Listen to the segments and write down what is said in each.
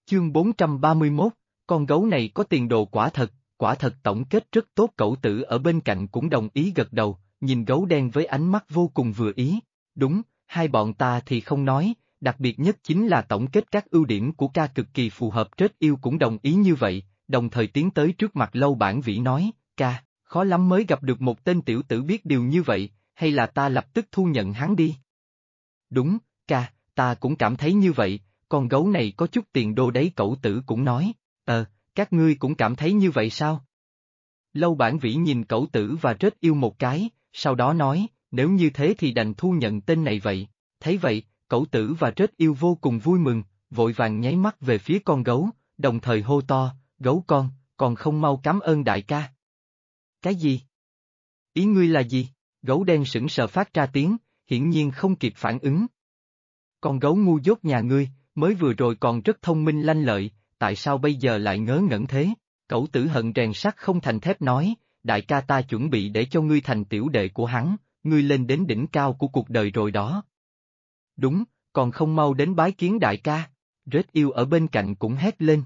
Chương 431, con gấu này có tiền đồ quả thật tổng kết rất tốt. Cẩu tử ở bên cạnh cũng đồng ý gật đầu, nhìn gấu đen với ánh mắt vô cùng vừa ý. Đúng, hai bọn ta thì không nói, đặc biệt nhất chính là tổng kết các ưu điểm của ca cực kỳ phù hợp. Trết yêu cũng đồng ý như vậy, đồng thời tiến tới trước mặt Lâu Bản Vĩ nói, ca, khó lắm mới gặp được một tên tiểu tử biết điều như vậy, hay là ta lập tức thu nhận hắn đi. Đúng, ca, ta cũng cảm thấy như vậy, con gấu này có chút tiền đô đấy. Cẩu tử cũng nói, các ngươi cũng cảm thấy như vậy sao? Lâu Bản Vĩ nhìn Cẩu tử và Trết yêu một cái, sau đó nói, nếu như thế thì đành thu nhận tên này vậy. Thấy vậy, Cẩu tử và Trết yêu vô cùng vui mừng, vội vàng nháy mắt về phía con gấu, đồng thời hô to, gấu con, còn không mau cảm ơn đại ca. Cái gì? Ý ngươi là gì? Gấu đen sững sờ phát ra tiếng, hiển nhiên không kịp phản ứng. Con gấu ngu dốt nhà ngươi, mới vừa rồi còn rất thông minh lanh lợi, tại sao bây giờ lại ngớ ngẩn thế? Cẩu tử hận rèn sắt không thành thép nói, đại ca ta chuẩn bị để cho ngươi thành tiểu đệ của hắn, ngươi lên đến đỉnh cao của cuộc đời rồi đó. Đúng, còn không mau đến bái kiến đại ca. Rết yêu ở bên cạnh cũng hét lên.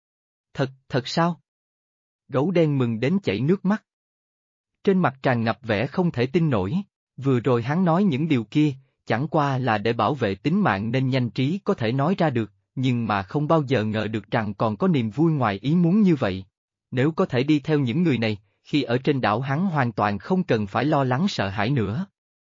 Thật sao? Gấu đen mừng đến chảy nước mắt. Trên mặt tràn ngập vẻ không thể tin nổi, vừa rồi hắn nói những điều kia, chẳng qua là để bảo vệ tính mạng nên nhanh trí có thể nói ra được, nhưng mà không bao giờ ngờ được rằng còn có niềm vui ngoài ý muốn như vậy. Nếu có thể đi theo những người này, khi ở trên đảo hắn hoàn toàn không cần phải lo lắng sợ hãi nữa.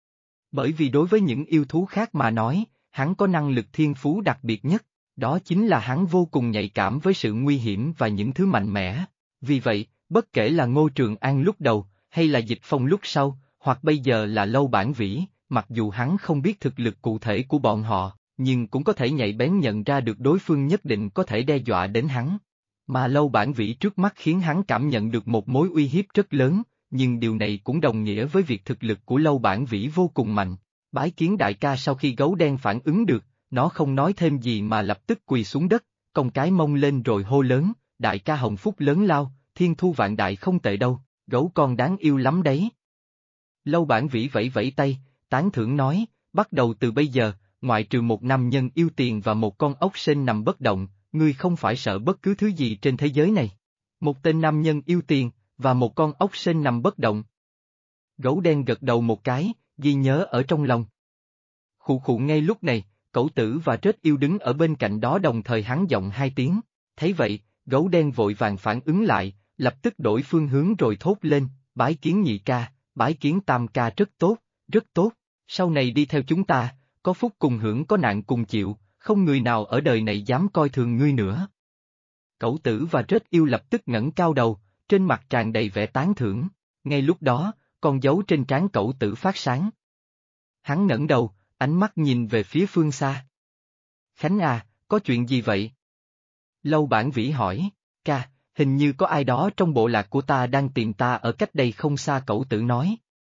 Bởi vì đối với những yêu thú khác mà nói, hắn có năng lực thiên phú đặc biệt nhất, đó chính là hắn vô cùng nhạy cảm với sự nguy hiểm và những thứ mạnh mẽ. Vì vậy, bất kể là Ngô Trường An lúc đầu, hay là Dịch Phong lúc sau, hoặc bây giờ là Lâu Bản Vĩ, mặc dù hắn không biết thực lực cụ thể của bọn họ, nhưng cũng có thể nhạy bén nhận ra được đối phương nhất định có thể đe dọa đến hắn. Mà Lâu Bản Vĩ trước mắt khiến hắn cảm nhận được một mối uy hiếp rất lớn, nhưng điều này cũng đồng nghĩa với việc thực lực của Lâu Bản Vĩ vô cùng mạnh. Bái kiến đại ca. Sau khi gấu đen phản ứng được, nó không nói thêm gì mà lập tức quỳ xuống đất, cong cái mông lên rồi hô lớn, đại ca hồng phúc lớn lao, thiên thu vạn đại không tệ đâu, gấu con đáng yêu lắm đấy. Lâu Bản Vĩ vẫy vẫy tay, tán thưởng nói, bắt đầu từ bây giờ, ngoại trừ một nam nhân yêu tiền và một con ốc sên nằm bất động, ngươi không phải sợ bất cứ thứ gì trên thế giới này. Một tên nam nhân yêu tiền, và một con ốc sên nằm bất động. Gấu đen gật đầu một cái, ghi nhớ ở trong lòng. Khụ khụ. Ngay lúc này, Cẩu tử và Trết yêu đứng ở bên cạnh đó đồng thời hắn giọng hai tiếng, thấy vậy, gấu đen vội vàng phản ứng lại, lập tức đổi phương hướng rồi thốt lên, bái kiến nhị ca, bái kiến tam ca. Rất tốt, sau này đi theo chúng ta, có phúc cùng hưởng có nạn cùng chịu, không người nào ở đời này dám coi thường ngươi nữa. Cẩu tử và Trết yêu lập tức ngẩng cao đầu, trên mặt tràn đầy vẻ tán thưởng, ngay lúc đó, con dấu trên trán Cẩu tử phát sáng. Hắn ngẩng đầu, ánh mắt nhìn về phía phương xa. Khánh à, có chuyện gì vậy? Lâu Bản Vĩ hỏi, ca, hình như có ai đó trong bộ lạc của ta đang tìm ta ở cách đây không xa. Cẩu tử nói.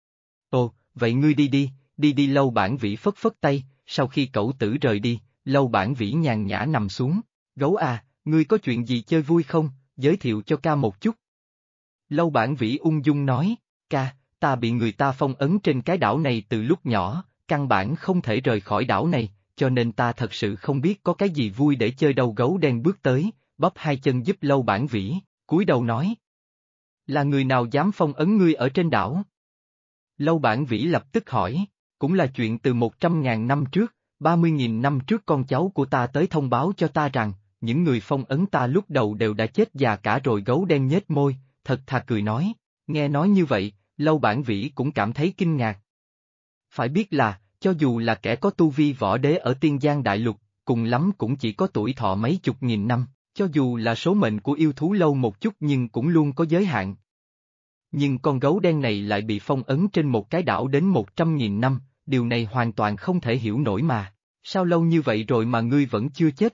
Ồ, vậy ngươi đi. Lâu Bản Vĩ phất phất tay, sau khi Cẩu tử rời đi, Lâu Bản Vĩ nhàn nhã nằm xuống, gấu à, ngươi có chuyện gì chơi vui không, giới thiệu cho ca một chút. Lâu Bản Vĩ ung dung nói, ca, ta bị người ta phong ấn trên cái đảo này từ lúc nhỏ, căn bản không thể rời khỏi đảo này, cho nên ta thật sự không biết có cái gì vui để chơi đâu. Gấu đen bước tới, bóp hai chân giúp Lâu Bản Vĩ, cúi đầu nói. Là người nào dám phong ấn ngươi ở trên đảo? Lâu Bản Vĩ lập tức hỏi, cũng là chuyện từ 100.000 năm trước, 30.000 năm trước con cháu của ta tới thông báo cho ta rằng, những người phong ấn ta lúc đầu đều đã chết già cả rồi. Gấu đen nhếch môi, thật thà cười nói, nghe nói như vậy, Lâu Bản Vĩ cũng cảm thấy kinh ngạc. Phải biết là, cho dù là kẻ có tu vi võ đế ở Tiên Giang Đại Lục, cùng lắm cũng chỉ có tuổi thọ mấy chục nghìn năm, cho dù là số mệnh của yêu thú lâu một chút nhưng cũng luôn có giới hạn. Nhưng con gấu đen này lại bị phong ấn trên một cái đảo đến 100.000 năm, điều này hoàn toàn không thể hiểu nổi mà, sao lâu như vậy rồi mà ngươi vẫn chưa chết?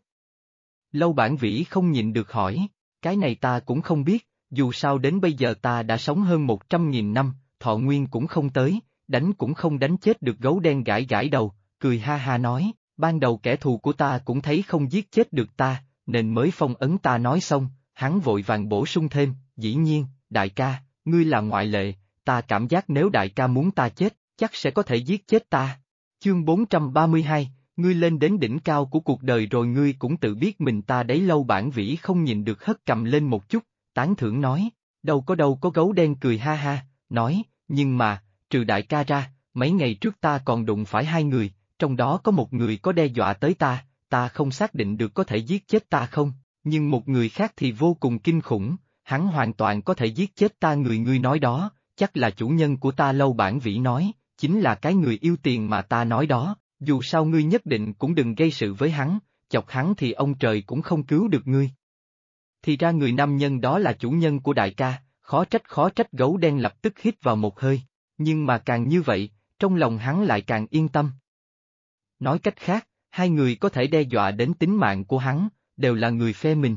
Lâu Bản Vĩ không nhịn được hỏi, cái này ta cũng không biết, dù sao đến bây giờ ta đã sống hơn 100.000 năm, thọ nguyên cũng không tới, đánh cũng không đánh chết được. Gấu đen gãi gãi đầu, cười ha ha nói, ban đầu kẻ thù của ta cũng thấy không giết chết được ta, nên mới phong ấn ta. Nói xong, hắn vội vàng bổ sung thêm, dĩ nhiên, đại ca, ngươi là ngoại lệ, ta cảm giác nếu đại ca muốn ta chết, chắc sẽ có thể giết chết ta. Chương 432, ngươi lên đến đỉnh cao của cuộc đời rồi ngươi cũng tự biết mình ta đấy. Lâu Bản Vĩ không nhìn được hất cầm lên một chút, tán thưởng nói, đâu có. Gấu đen cười ha ha, nói, nhưng mà, trừ đại ca ra, mấy ngày trước ta còn đụng phải hai người, trong đó có một người có đe dọa tới ta không xác định được có thể giết chết ta không, nhưng một người khác thì vô cùng kinh khủng, hắn hoàn toàn có thể giết chết ta. Người ngươi nói đó, chắc là chủ nhân của ta. Lâu Bản Vĩ nói, chính là cái người yêu tiền mà ta nói đó, dù sao ngươi nhất định cũng đừng gây sự với hắn, chọc hắn thì ông trời cũng không cứu được ngươi. Thì ra người nam nhân đó là chủ nhân của đại ca, khó trách. Gấu đen lập tức hít vào một hơi, nhưng mà càng như vậy, trong lòng hắn lại càng yên tâm. Nói cách khác, hai người có thể đe dọa đến tính mạng của hắn, đều là người phe mình.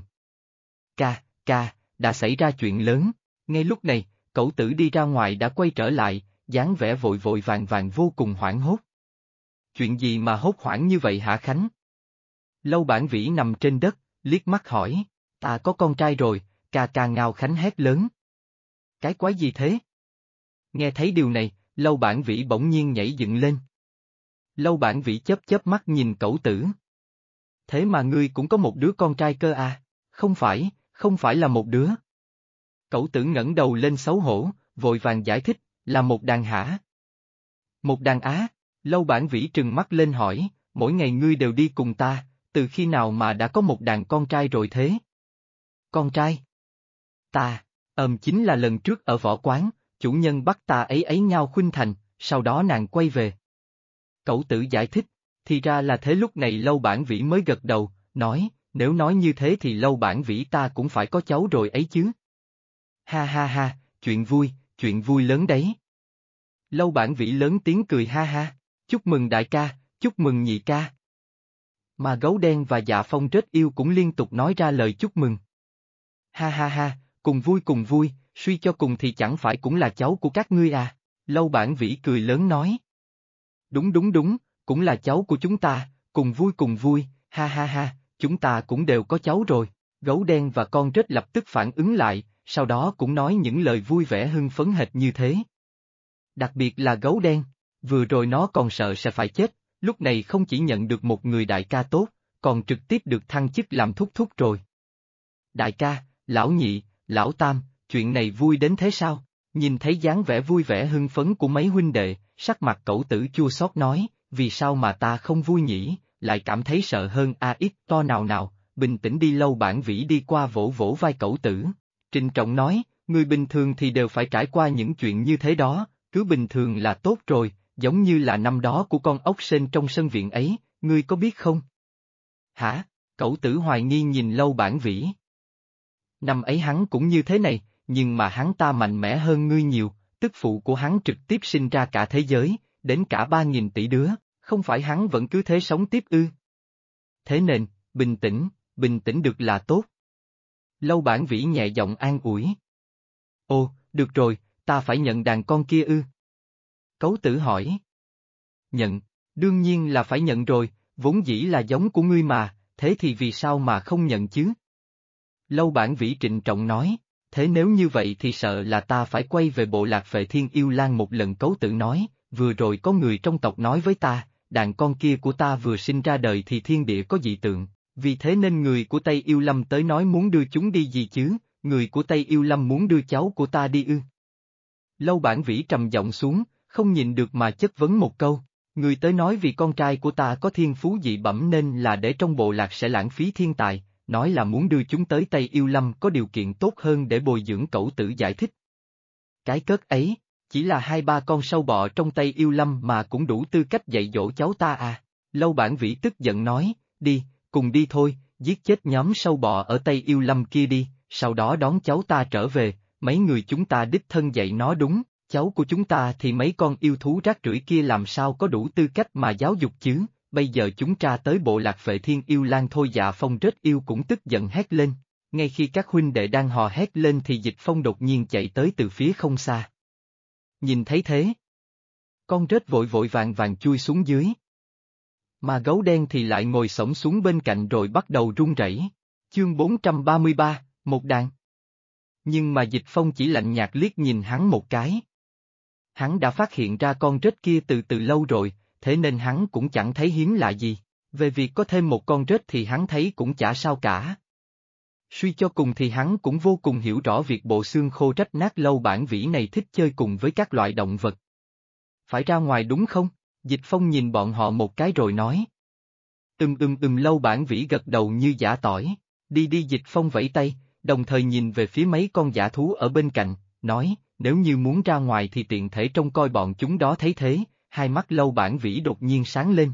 Ca, đã xảy ra chuyện lớn. Ngay lúc này, Cẩu Tử đi ra ngoài đã quay trở lại, dáng vẻ vội vàng vô cùng hoảng hốt. Chuyện gì mà hốt hoảng như vậy hả Khánh? Lâu Bản Vĩ nằm trên đất, liếc mắt hỏi, ta có con trai rồi. Ca ngao. Khánh hét lớn. Cái quái gì thế? Nghe thấy điều này, Lâu Bản Vĩ bỗng nhiên nhảy dựng lên. Lâu Bản Vĩ chớp mắt nhìn Cẩu Tử. Thế mà ngươi cũng có một đứa con trai cơ à? Không phải là một đứa. Cẩu Tử ngẩng đầu lên xấu hổ, vội vàng giải thích, là một đàn hả? Một đàn á? Lâu Bản Vĩ trừng mắt lên hỏi, mỗi ngày ngươi đều đi cùng ta, từ khi nào mà đã có một đàn con trai rồi thế? Con trai? Chính là lần trước ở võ quán, chủ nhân bắt ta ấy Ngao Khuynh Thành, sau đó nàng quay về. Cẩu Tử giải thích, thì ra là thế. Lúc này Lâu Bản Vĩ mới gật đầu, nói, nếu nói như thế thì Lâu Bản Vĩ ta cũng phải có cháu rồi ấy chứ. Ha, chuyện vui lớn đấy. Lâu Bản Vĩ lớn tiếng cười ha ha, chúc mừng đại ca, chúc mừng nhị ca. Mà Gấu Đen và Dạ Phong Rết Yêu cũng liên tục nói ra lời chúc mừng. Ha, cùng vui, suy cho cùng thì chẳng phải cũng là cháu của các ngươi à? Lâu Bản Vĩ cười lớn nói. Đúng, cũng là cháu của chúng ta, cùng vui, ha, chúng ta cũng đều có cháu rồi. Gấu Đen và con Rết lập tức phản ứng lại, sau đó cũng nói những lời vui vẻ hưng phấn hệt như thế. Đặc biệt là Gấu Đen, vừa rồi nó còn sợ sẽ phải chết, lúc này không chỉ nhận được một người đại ca tốt, còn trực tiếp được thăng chức làm thúc rồi. Đại ca, lão nhị, lão tam, chuyện này vui đến thế sao? Nhìn thấy dáng vẻ vui vẻ hưng phấn của mấy huynh đệ, sắc mặt Cẩu Tử chua xót nói, vì sao mà ta không vui nhỉ, lại cảm thấy sợ hơn ít to nào, bình tĩnh đi. Lâu Bản Vĩ đi qua vỗ vai Cẩu Tử, trịnh trọng nói, người bình thường thì đều phải trải qua những chuyện như thế đó, cứ bình thường là tốt rồi, giống như là năm đó của con ốc sên trong sân viện ấy, ngươi có biết không? Hả? Cẩu Tử hoài nghi nhìn Lâu Bản Vĩ. Năm ấy hắn cũng như thế này, nhưng mà hắn ta mạnh mẽ hơn ngươi nhiều, tức phụ của hắn trực tiếp sinh ra cả thế giới, đến cả 3.000 tỷ đứa, không phải hắn vẫn cứ thế sống tiếp ư? Thế nên, bình tĩnh được là tốt. Lâu Bản Vĩ nhẹ giọng an ủi. Ồ, được rồi, ta phải nhận đàn con kia ư? Cẩu Tử hỏi. Nhận, đương nhiên là phải nhận rồi, vốn dĩ là giống của ngươi mà, thế thì vì sao mà không nhận chứ? Lâu Bản Vĩ trịnh trọng nói, thế nếu như vậy thì sợ là ta phải quay về bộ lạc Phệ Thiên Yêu Lang một lần. Cẩu Tử nói, vừa rồi có người trong tộc nói với ta, đàn con kia của ta vừa sinh ra đời thì thiên địa có dị tượng, vì thế nên người của Tây Yêu Lâm tới nói muốn đưa chúng đi gì chứ, người của Tây Yêu Lâm muốn đưa cháu của ta đi ư? Lâu Bản Vĩ trầm giọng xuống, không nhịn được mà chất vấn một câu, người tới nói vì con trai của ta có thiên phú dị bẩm nên là để trong bộ lạc sẽ lãng phí thiên tài, nói là muốn đưa chúng tới Tây Yêu Lâm có điều kiện tốt hơn để bồi dưỡng. Cẩu Tử giải thích. Cái cớt ấy, chỉ là 2-3 con sâu bọ trong Tây Yêu Lâm mà cũng đủ tư cách dạy dỗ cháu ta à? Lâu Bản Vĩ tức giận nói, đi, cùng đi thôi, giết chết nhóm sâu bọ ở Tây Yêu Lâm kia đi, sau đó đón cháu ta trở về, mấy người chúng ta đích thân dạy nó đúng, cháu của chúng ta thì mấy con yêu thú rác rưởi kia làm sao có đủ tư cách mà giáo dục chứ, bây giờ chúng tra tới bộ lạc Phệ Thiên Yêu Lang thôi. Dạ Phong Rết Yêu cũng tức giận hét lên, ngay khi các huynh đệ đang hò hét lên thì Dịch Phong đột nhiên chạy tới từ phía không xa. Nhìn thấy thế, con rết vội vàng chui xuống dưới. Mà Gấu Đen thì lại ngồi xổm xuống bên cạnh rồi bắt đầu run rẩy. Chương 433, một đàn. Nhưng mà Dịch Phong chỉ lạnh nhạt liếc nhìn hắn một cái. Hắn đã phát hiện ra con rết kia từ lâu rồi, thế nên hắn cũng chẳng thấy hiếm lạ gì. Về việc có thêm một con rết thì hắn thấy cũng chả sao cả. Suy cho cùng thì hắn cũng vô cùng hiểu rõ việc bộ xương khô rách nát Lâu Bản Vĩ này thích chơi cùng với các loại động vật. Phải ra ngoài đúng không? Dịch Phong nhìn bọn họ một cái rồi nói. Lâu Bản Vĩ gật đầu như giã tỏi. Đi đi, Dịch Phong vẫy tay, đồng thời nhìn về phía mấy con dã thú ở bên cạnh, nói, nếu như muốn ra ngoài thì tiện thể trông coi bọn chúng đó. Thấy thế, hai mắt Lâu Bản Vĩ đột nhiên sáng lên.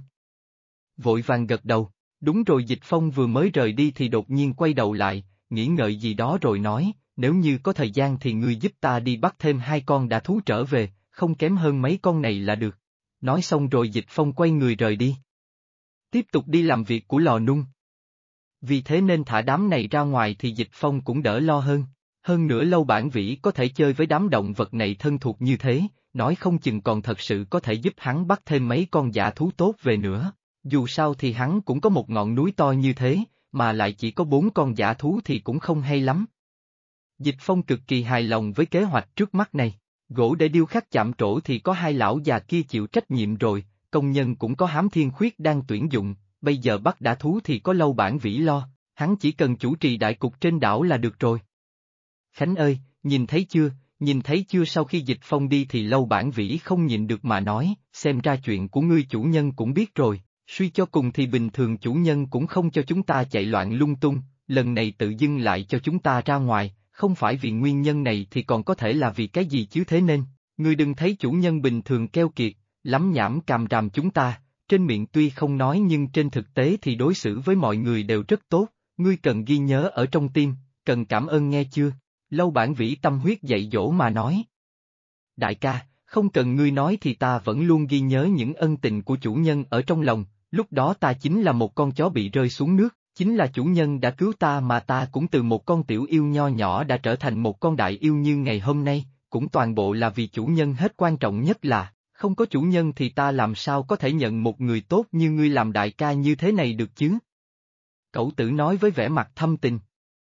Vội vàng gật đầu, đúng rồi. Dịch Phong vừa mới rời đi thì đột nhiên quay đầu lại, nghĩ ngợi gì đó rồi nói, nếu như có thời gian thì ngươi giúp ta đi bắt thêm hai con dã thú trở về, không kém hơn mấy con này là được. Nói xong rồi Dịch Phong quay người rời đi. Tiếp tục đi làm việc của lò nung. Vì thế nên thả đám này ra ngoài thì Dịch Phong cũng đỡ lo hơn. Hơn nữa Lâu Bản Vĩ có thể chơi với đám động vật này thân thuộc như thế, nói không chừng còn thật sự có thể giúp hắn bắt thêm mấy con dã thú tốt về nữa. Dù sao thì hắn cũng có một ngọn núi to như thế, mà lại chỉ có 4 con dã thú thì cũng không hay lắm. Dịch Phong cực kỳ hài lòng với kế hoạch trước mắt này. Gỗ để điêu khắc chạm trổ thì có hai lão già kia chịu trách nhiệm rồi, công nhân cũng có Hám Thiên Khuyết đang tuyển dụng, bây giờ bắt dã thú thì có Lâu Bản Vĩ lo, hắn chỉ cần chủ trì đại cục trên đảo là được rồi. Khánh ơi, nhìn thấy chưa? Sau khi Dịch Phong đi thì Lâu Bản Vĩ không nhịn được mà nói, xem ra chuyện của ngươi chủ nhân cũng biết rồi, suy cho cùng thì bình thường chủ nhân cũng không cho chúng ta chạy loạn lung tung, lần này tự dưng lại cho chúng ta ra ngoài, không phải vì nguyên nhân này thì còn có thể là vì cái gì chứ? Thế nên, ngươi đừng thấy chủ nhân bình thường keo kiệt, lắm nhảm càm ràm chúng ta, trên miệng tuy không nói nhưng trên thực tế thì đối xử với mọi người đều rất tốt, ngươi cần ghi nhớ ở trong tim, cần cảm ơn nghe chưa? Lâu Bản Vĩ tâm huyết dạy dỗ mà nói. Đại ca, không cần ngươi nói thì ta vẫn luôn ghi nhớ những ân tình của chủ nhân ở trong lòng, lúc đó ta chính là một con chó bị rơi xuống nước, chính là chủ nhân đã cứu ta mà ta cũng từ một con tiểu yêu nho nhỏ đã trở thành một con đại yêu như ngày hôm nay, cũng toàn bộ là vì chủ nhân hết. Quan trọng nhất là, không có chủ nhân thì ta làm sao có thể nhận một người tốt như ngươi làm đại ca như thế này được chứ? Cẩu tử nói với vẻ mặt thâm tình.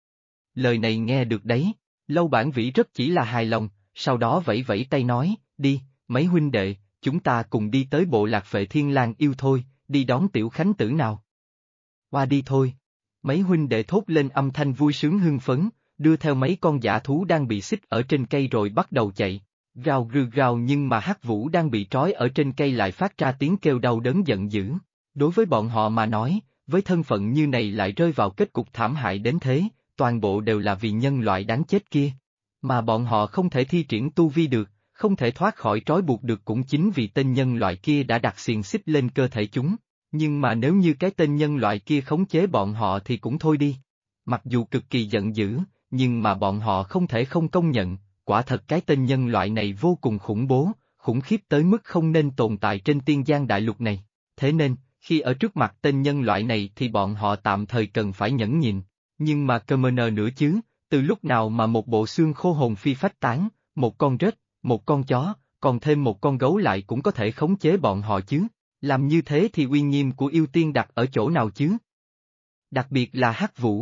Lời này nghe được đấy, Lâu Bản Vĩ rất chỉ là hài lòng, sau đó vẫy vẫy tay nói, đi, mấy huynh đệ, chúng ta cùng đi tới bộ lạc Phệ Thiên Lang yêu thôi, đi đón tiểu khánh tử nào. Qua đi thôi. Mấy huynh đệ thốt lên âm thanh vui sướng hưng phấn, đưa theo mấy con dã thú đang bị xích ở trên cây rồi bắt đầu chạy. Rào rừ rào, nhưng mà Hắc Vũ đang bị trói ở trên cây lại phát ra tiếng kêu đau đớn giận dữ. Đối với bọn họ mà nói, với thân phận như này lại rơi vào kết cục thảm hại đến thế, toàn bộ đều là vì nhân loại đáng chết kia. Mà bọn họ không thể thi triển tu vi được, không thể thoát khỏi trói buộc được cũng chính vì tên nhân loại kia đã đặt xiềng xích lên cơ thể chúng. Nhưng mà nếu như cái tên nhân loại kia khống chế bọn họ thì cũng thôi đi. Mặc dù cực kỳ giận dữ, nhưng mà bọn họ không thể không công nhận, quả thật cái tên nhân loại này vô cùng khủng bố, khủng khiếp tới mức không nên tồn tại trên tiên giang đại lục này. Thế nên, khi ở trước mặt tên nhân loại này thì bọn họ tạm thời cần phải nhẫn nhịn. Nhưng mà cơ mờ nờ nữa chứ, từ lúc nào mà một bộ xương khô hồn phi phách tán, một con rết, một con chó, còn thêm một con gấu lại cũng có thể khống chế bọn họ chứ? Làm như thế thì uy nghiêm của yêu tiên đặt ở chỗ nào chứ? Đặc biệt là Hắc Vũ.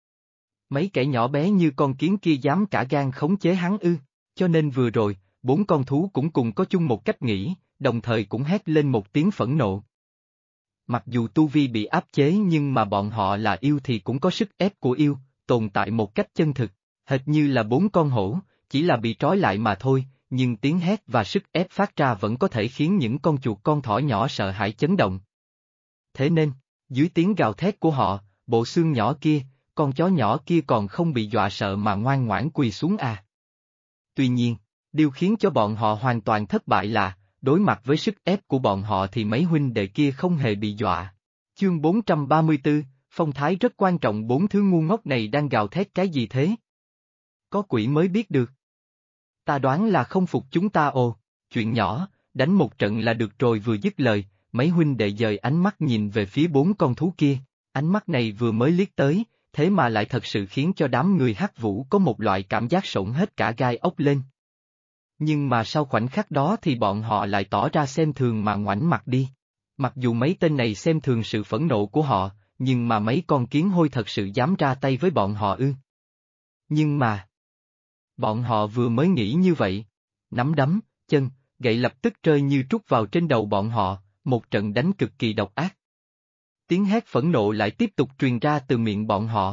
Mấy kẻ nhỏ bé như con kiến kia dám cả gan khống chế hắn ư? Cho nên vừa rồi, 4 con thú cũng cùng có chung một cách nghĩ, đồng thời cũng hét lên một tiếng phẫn nộ. Mặc dù tu vi bị áp chế nhưng mà bọn họ là yêu thì cũng có sức ép của yêu, tồn tại một cách chân thực, hệt như là 4 con hổ, chỉ là bị trói lại mà thôi, nhưng tiếng hét và sức ép phát ra vẫn có thể khiến những con chuột con thỏ nhỏ sợ hãi chấn động. Thế nên, dưới tiếng gào thét của họ, bộ xương nhỏ kia, con chó nhỏ kia còn không bị dọa sợ mà ngoan ngoãn quỳ xuống à. Tuy nhiên, điều khiến cho bọn họ hoàn toàn thất bại là, đối mặt với sức ép của bọn họ thì mấy huynh đệ kia không hề bị dọa. Chương 434, phong thái rất quan trọng. 4 thứ ngu ngốc này đang gào thét cái gì thế? Có quỷ mới biết được. Ta đoán là không phục chúng ta ồ, chuyện nhỏ, đánh một trận là được rồi. Vừa dứt lời, mấy huynh đệ dời ánh mắt nhìn về phía 4 con thú kia, ánh mắt này vừa mới liếc tới, thế mà lại thật sự khiến cho đám người Hắc Vũ có một loại cảm giác sởn hết cả gai ốc lên. Nhưng mà sau khoảnh khắc đó thì bọn họ lại tỏ ra xem thường mà ngoảnh mặt đi. Mặc dù mấy tên này xem thường sự phẫn nộ của họ, nhưng mà mấy con kiến hôi thật sự dám ra tay với bọn họ ư? Nhưng mà... Bọn họ vừa mới nghĩ như vậy, nắm đấm, chân, gậy lập tức rơi như trút vào trên đầu bọn họ, một trận đánh cực kỳ độc ác. Tiếng hét phẫn nộ lại tiếp tục truyền ra từ miệng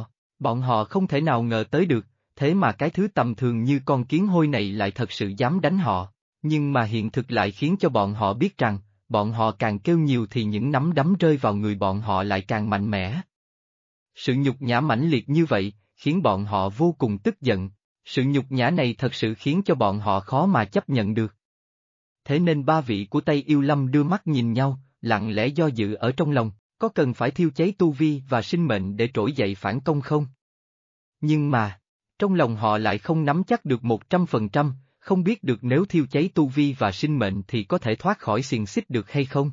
bọn họ không thể nào ngờ tới được, thế mà cái thứ tầm thường như con kiến hôi này lại thật sự dám đánh họ, nhưng mà hiện thực lại khiến cho bọn họ biết rằng, bọn họ càng kêu nhiều thì những nắm đấm rơi vào người bọn họ lại càng mạnh mẽ. Sự nhục nhã mãnh liệt như vậy, khiến bọn họ vô cùng tức giận, sự nhục nhã này thật sự khiến cho bọn họ khó mà chấp nhận được. Thế nên ba vị của Tây Yêu Lâm đưa mắt nhìn nhau, lặng lẽ do dự ở trong lòng, có cần phải thiêu cháy tu vi và sinh mệnh để trỗi dậy phản công không? Nhưng mà, trong lòng họ lại không nắm chắc được 100%, không biết được nếu thiêu cháy tu vi và sinh mệnh thì có thể thoát khỏi xiềng xích được hay không.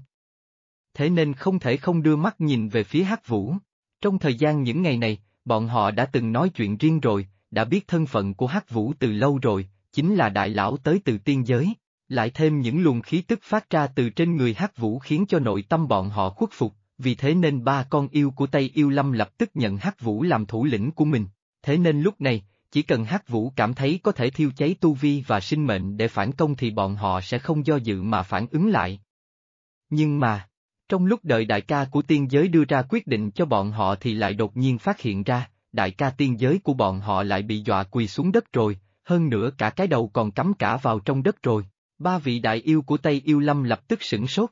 Thế nên không thể không đưa mắt nhìn về phía Hắc Vũ. Trong thời gian những ngày này, bọn họ đã từng nói chuyện riêng rồi, đã biết thân phận của Hắc Vũ từ lâu rồi, chính là đại lão tới từ tiên giới. Lại thêm những luồng khí tức phát ra từ trên người Hắc Vũ khiến cho nội tâm bọn họ khuất phục, vì thế nên ba con yêu của Tây Yêu Lâm lập tức nhận Hắc Vũ làm thủ lĩnh của mình. Thế nên lúc này, chỉ cần Hắc Vũ cảm thấy có thể thiêu cháy tu vi và sinh mệnh để phản công thì bọn họ sẽ không do dự mà phản ứng lại. Nhưng mà, trong lúc đợi đại ca của tiên giới đưa ra quyết định cho bọn họ thì lại đột nhiên phát hiện ra, đại ca tiên giới của bọn họ lại bị dọa quỳ xuống đất rồi, hơn nữa cả cái đầu còn cắm cả vào trong đất rồi. Ba vị đại yêu của Tây Yêu Lâm lập tức sửng sốt.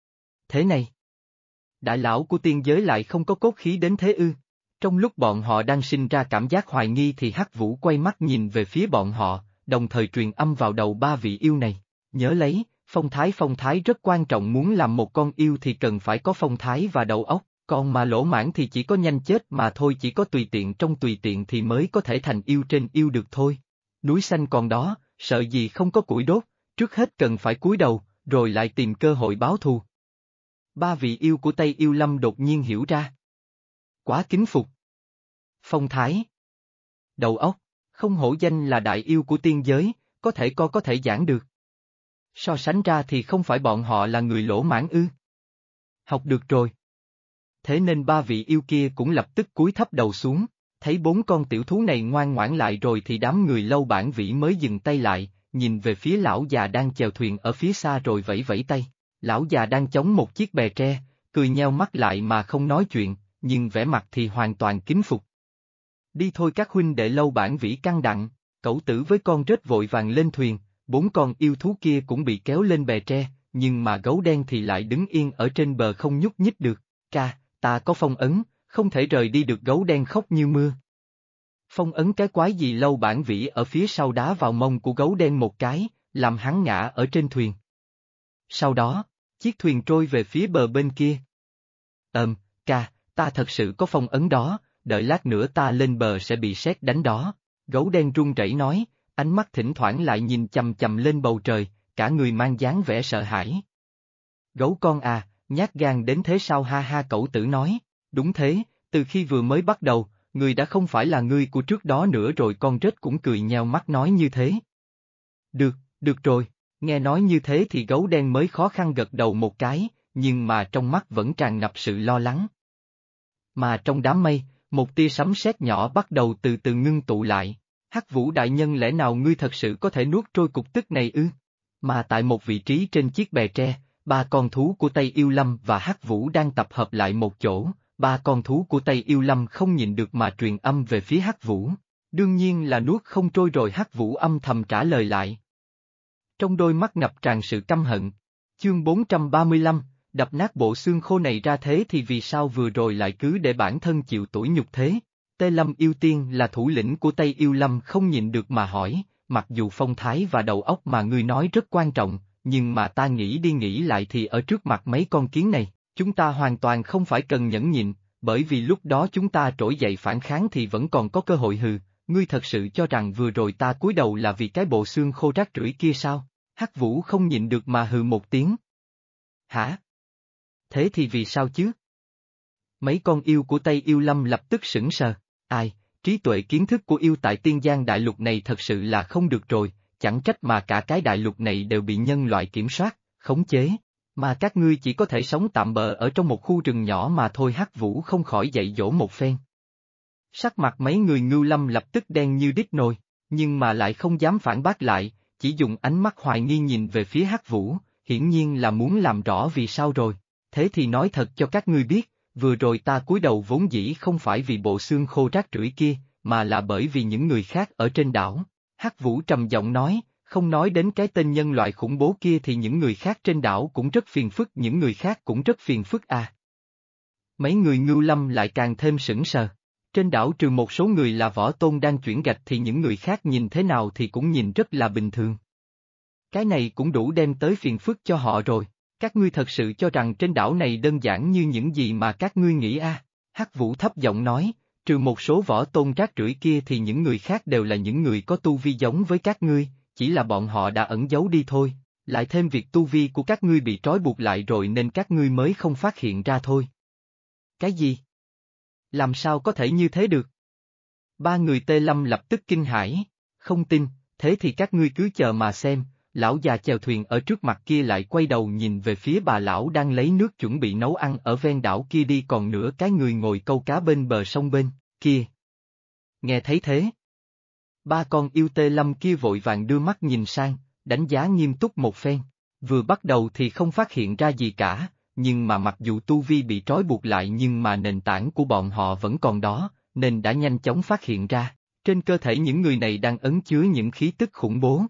Thế này, đại lão của tiên giới lại không có cốt khí đến thế ư? Trong lúc bọn họ đang sinh ra cảm giác hoài nghi thì Hắc Vũ quay mắt nhìn về phía bọn họ, đồng thời truyền âm vào đầu ba vị yêu này. Nhớ lấy, phong thái rất quan trọng, muốn làm một con yêu thì cần phải có phong thái và đầu óc, còn mà lỗ mãng thì chỉ có nhanh chết mà thôi, chỉ có tùy tiện trong tùy tiện thì mới có thể thành yêu trên yêu được thôi. Núi xanh còn đó, sợ gì không có củi đốt, trước hết cần phải cúi đầu, rồi lại tìm cơ hội báo thù. Ba vị yêu của Tây Yêu Lâm đột nhiên hiểu ra. Quá kính phục. Phong thái. Đầu óc, không hổ danh là đại yêu của tiên giới, có thể giảng được. So sánh ra thì không phải bọn họ là người lỗ mãng ư. Học được rồi. Thế nên ba vị yêu kia cũng lập tức cúi thấp đầu xuống, thấy bốn con tiểu thú này ngoan ngoãn lại rồi thì đám người Lâu Bản Vĩ mới dừng tay lại, nhìn về phía lão già đang chèo thuyền ở phía xa rồi vẫy vẫy tay. Lão già đang chống một chiếc bè tre, cười nheo mắt lại mà không nói chuyện, nhưng vẻ mặt thì hoàn toàn kính phục. Đi thôi các huynh đệ. Lâu Bản Vĩ căng đặng, Cẩu Tử với con rết vội vàng lên thuyền, bốn con yêu thú kia cũng bị kéo lên bè tre, nhưng mà Gấu Đen thì lại đứng yên ở trên bờ không nhúc nhích được. Ca, ta có phong ấn, không thể rời đi được. Gấu Đen khóc như mưa. Phong ấn cái quái gì? Lâu Bản Vĩ ở phía sau đá vào mông của Gấu Đen một cái, làm hắn ngã ở trên thuyền. Sau đó, chiếc thuyền trôi về phía bờ bên kia. Ca, ta thật sự có phong ấn đó, đợi lát nữa ta lên bờ sẽ bị sét đánh đó. Gấu Đen run rẩy nói, ánh mắt thỉnh thoảng lại nhìn chằm chằm lên bầu trời, cả người mang dáng vẻ sợ hãi. Gấu con à, nhát gan đến thế sao? Ha ha. Cẩu Tử nói, đúng thế, từ khi vừa mới bắt đầu, người đã không phải là ngươi của trước đó nữa rồi. Con rết cũng cười nheo mắt nói như thế. Được rồi, nghe nói như thế thì Gấu Đen mới khó khăn gật đầu một cái, nhưng mà trong mắt vẫn tràn ngập sự lo lắng. Mà trong đám mây, một tia sấm sét nhỏ bắt đầu từ từ ngưng tụ lại. Hắc Vũ đại nhân, lẽ nào ngươi thật sự có thể nuốt trôi cục tức này ư? Mà tại một vị trí trên chiếc bè tre, ba con thú của Tây Yêu Lâm và Hắc Vũ đang tập hợp lại một chỗ. Ba con thú của Tây Yêu Lâm không nhìn được mà truyền âm về phía Hắc Vũ. Đương nhiên là nuốt không trôi rồi. Hắc Vũ âm thầm trả lời lại. Trong đôi mắt ngập tràn sự căm hận. Chương 435, đập nát bộ xương khô này ra, thế thì vì sao vừa rồi lại cứ để bản thân chịu tủi nhục thế? Tê Lâm Yêu Tiên là thủ lĩnh của Tây Yêu Lâm không nhịn được mà hỏi, mặc dù phong thái và đầu óc mà ngươi nói rất quan trọng, nhưng mà ta nghĩ đi nghĩ lại thì ở trước mặt mấy con kiến này, chúng ta hoàn toàn không phải cần nhẫn nhịn, bởi vì lúc đó chúng ta trỗi dậy phản kháng thì vẫn còn có cơ hội. Hừ, ngươi thật sự cho rằng vừa rồi ta cúi đầu là vì cái bộ xương khô rác rưởi kia sao? Hắc Vũ không nhịn được mà hừ một tiếng. Hả? Thế thì vì sao chứ? Mấy con yêu của Tây Yêu Lâm lập tức sững sờ. Ai, trí tuệ kiến thức của yêu tại Tiên Giang đại lục này thật sự là không được rồi, chẳng trách mà cả cái đại lục này đều bị nhân loại kiểm soát, khống chế, mà các ngươi chỉ có thể sống tạm bợ ở trong một khu rừng nhỏ mà thôi. Hắc Vũ không khỏi dạy dỗ một phen. Sắc mặt mấy người Ngưu Lâm lập tức đen như đít nồi, nhưng mà lại không dám phản bác lại, chỉ dùng ánh mắt hoài nghi nhìn về phía Hắc Vũ, hiển nhiên là muốn làm rõ vì sao rồi. Thế thì nói thật cho các ngươi biết, vừa rồi ta cúi đầu vốn dĩ không phải vì bộ xương khô rác rưởi kia, mà là bởi vì những người khác ở trên đảo. Hắc Vũ trầm giọng nói, không nói đến cái tên nhân loại khủng bố kia thì những người khác trên đảo cũng rất phiền phức, những người khác cũng rất phiền phức à. Mấy người Ngưu Lâm lại càng thêm sững sờ. Trên đảo trừ một số người là võ tôn đang chuyển gạch thì những người khác nhìn thế nào thì cũng nhìn rất là bình thường. Cái này cũng đủ đem tới phiền phức cho họ rồi. Các ngươi thật sự cho rằng trên đảo này đơn giản như những gì mà các ngươi nghĩ à? Hắc Vũ thấp giọng nói, trừ một số võ tôn rác rưởi kia thì những người khác đều là những người có tu vi giống với các ngươi, chỉ là bọn họ đã ẩn giấu đi thôi, lại thêm việc tu vi của các ngươi bị trói buộc lại rồi nên các ngươi mới không phát hiện ra thôi. Cái gì? Làm sao có thể như thế được? Ba người Tê Lâm lập tức kinh hãi, không tin, thế thì các ngươi cứ chờ mà xem. Lão già chèo thuyền ở trước mặt kia lại quay đầu nhìn về phía bà lão đang lấy nước chuẩn bị nấu ăn ở ven đảo kia đi, còn nửa cái người ngồi câu cá bên bờ sông bên kia. Nghe thấy thế, ba con yêu Tê Lâm kia vội vàng đưa mắt nhìn sang, đánh giá nghiêm túc một phen. Vừa bắt đầu thì không phát hiện ra gì cả, nhưng mà mặc dù tu vi bị trói buộc lại nhưng mà nền tảng của bọn họ vẫn còn đó, nên đã nhanh chóng phát hiện ra, trên cơ thể những người này đang ẩn chứa những khí tức khủng bố.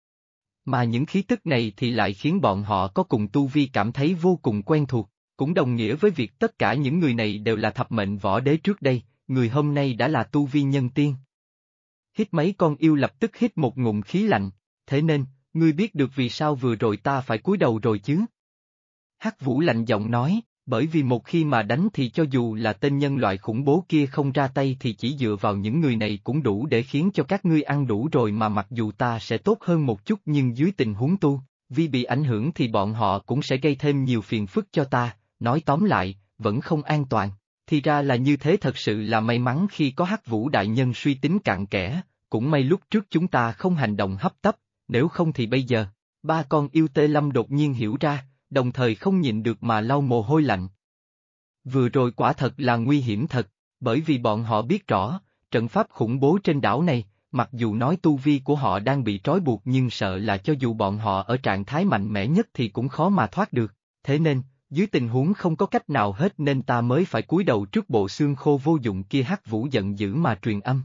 Mà những khí tức này thì lại khiến bọn họ có cùng tu vi cảm thấy vô cùng quen thuộc, cũng đồng nghĩa với việc tất cả những người này đều là thập mệnh võ đế trước đây, người hôm nay đã là tu vi nhân tiên. Hít mấy con yêu lập tức hít một ngụm khí lạnh, thế nên, ngươi biết được vì sao vừa rồi ta phải cúi đầu rồi chứ? Hắc Vũ lạnh giọng nói, bởi vì một khi mà đánh thì cho dù là tên nhân loại khủng bố kia không ra tay thì chỉ dựa vào những người này cũng đủ để khiến cho các ngươi ăn đủ rồi, mà mặc dù ta sẽ tốt hơn một chút nhưng dưới tình huống tu, vì bị ảnh hưởng thì bọn họ cũng sẽ gây thêm nhiều phiền phức cho ta, nói tóm lại, vẫn không an toàn. Thì ra là như thế, thật sự là may mắn khi có Hắc Vũ đại nhân suy tính cặn kẽ, cũng may lúc trước chúng ta không hành động hấp tấp, nếu không thì bây giờ, ba con yêu Tê Lâm đột nhiên hiểu ra, đồng thời không nhịn được mà lau mồ hôi lạnh. Vừa rồi quả thật là nguy hiểm thật, bởi vì bọn họ biết rõ, trận pháp khủng bố trên đảo này, mặc dù nói tu vi của họ đang bị trói buộc nhưng sợ là cho dù bọn họ ở trạng thái mạnh mẽ nhất thì cũng khó mà thoát được, thế nên, dưới tình huống không có cách nào hết nên ta mới phải cúi đầu trước bộ xương khô vô dụng kia. Hắc Vũ giận dữ mà truyền âm.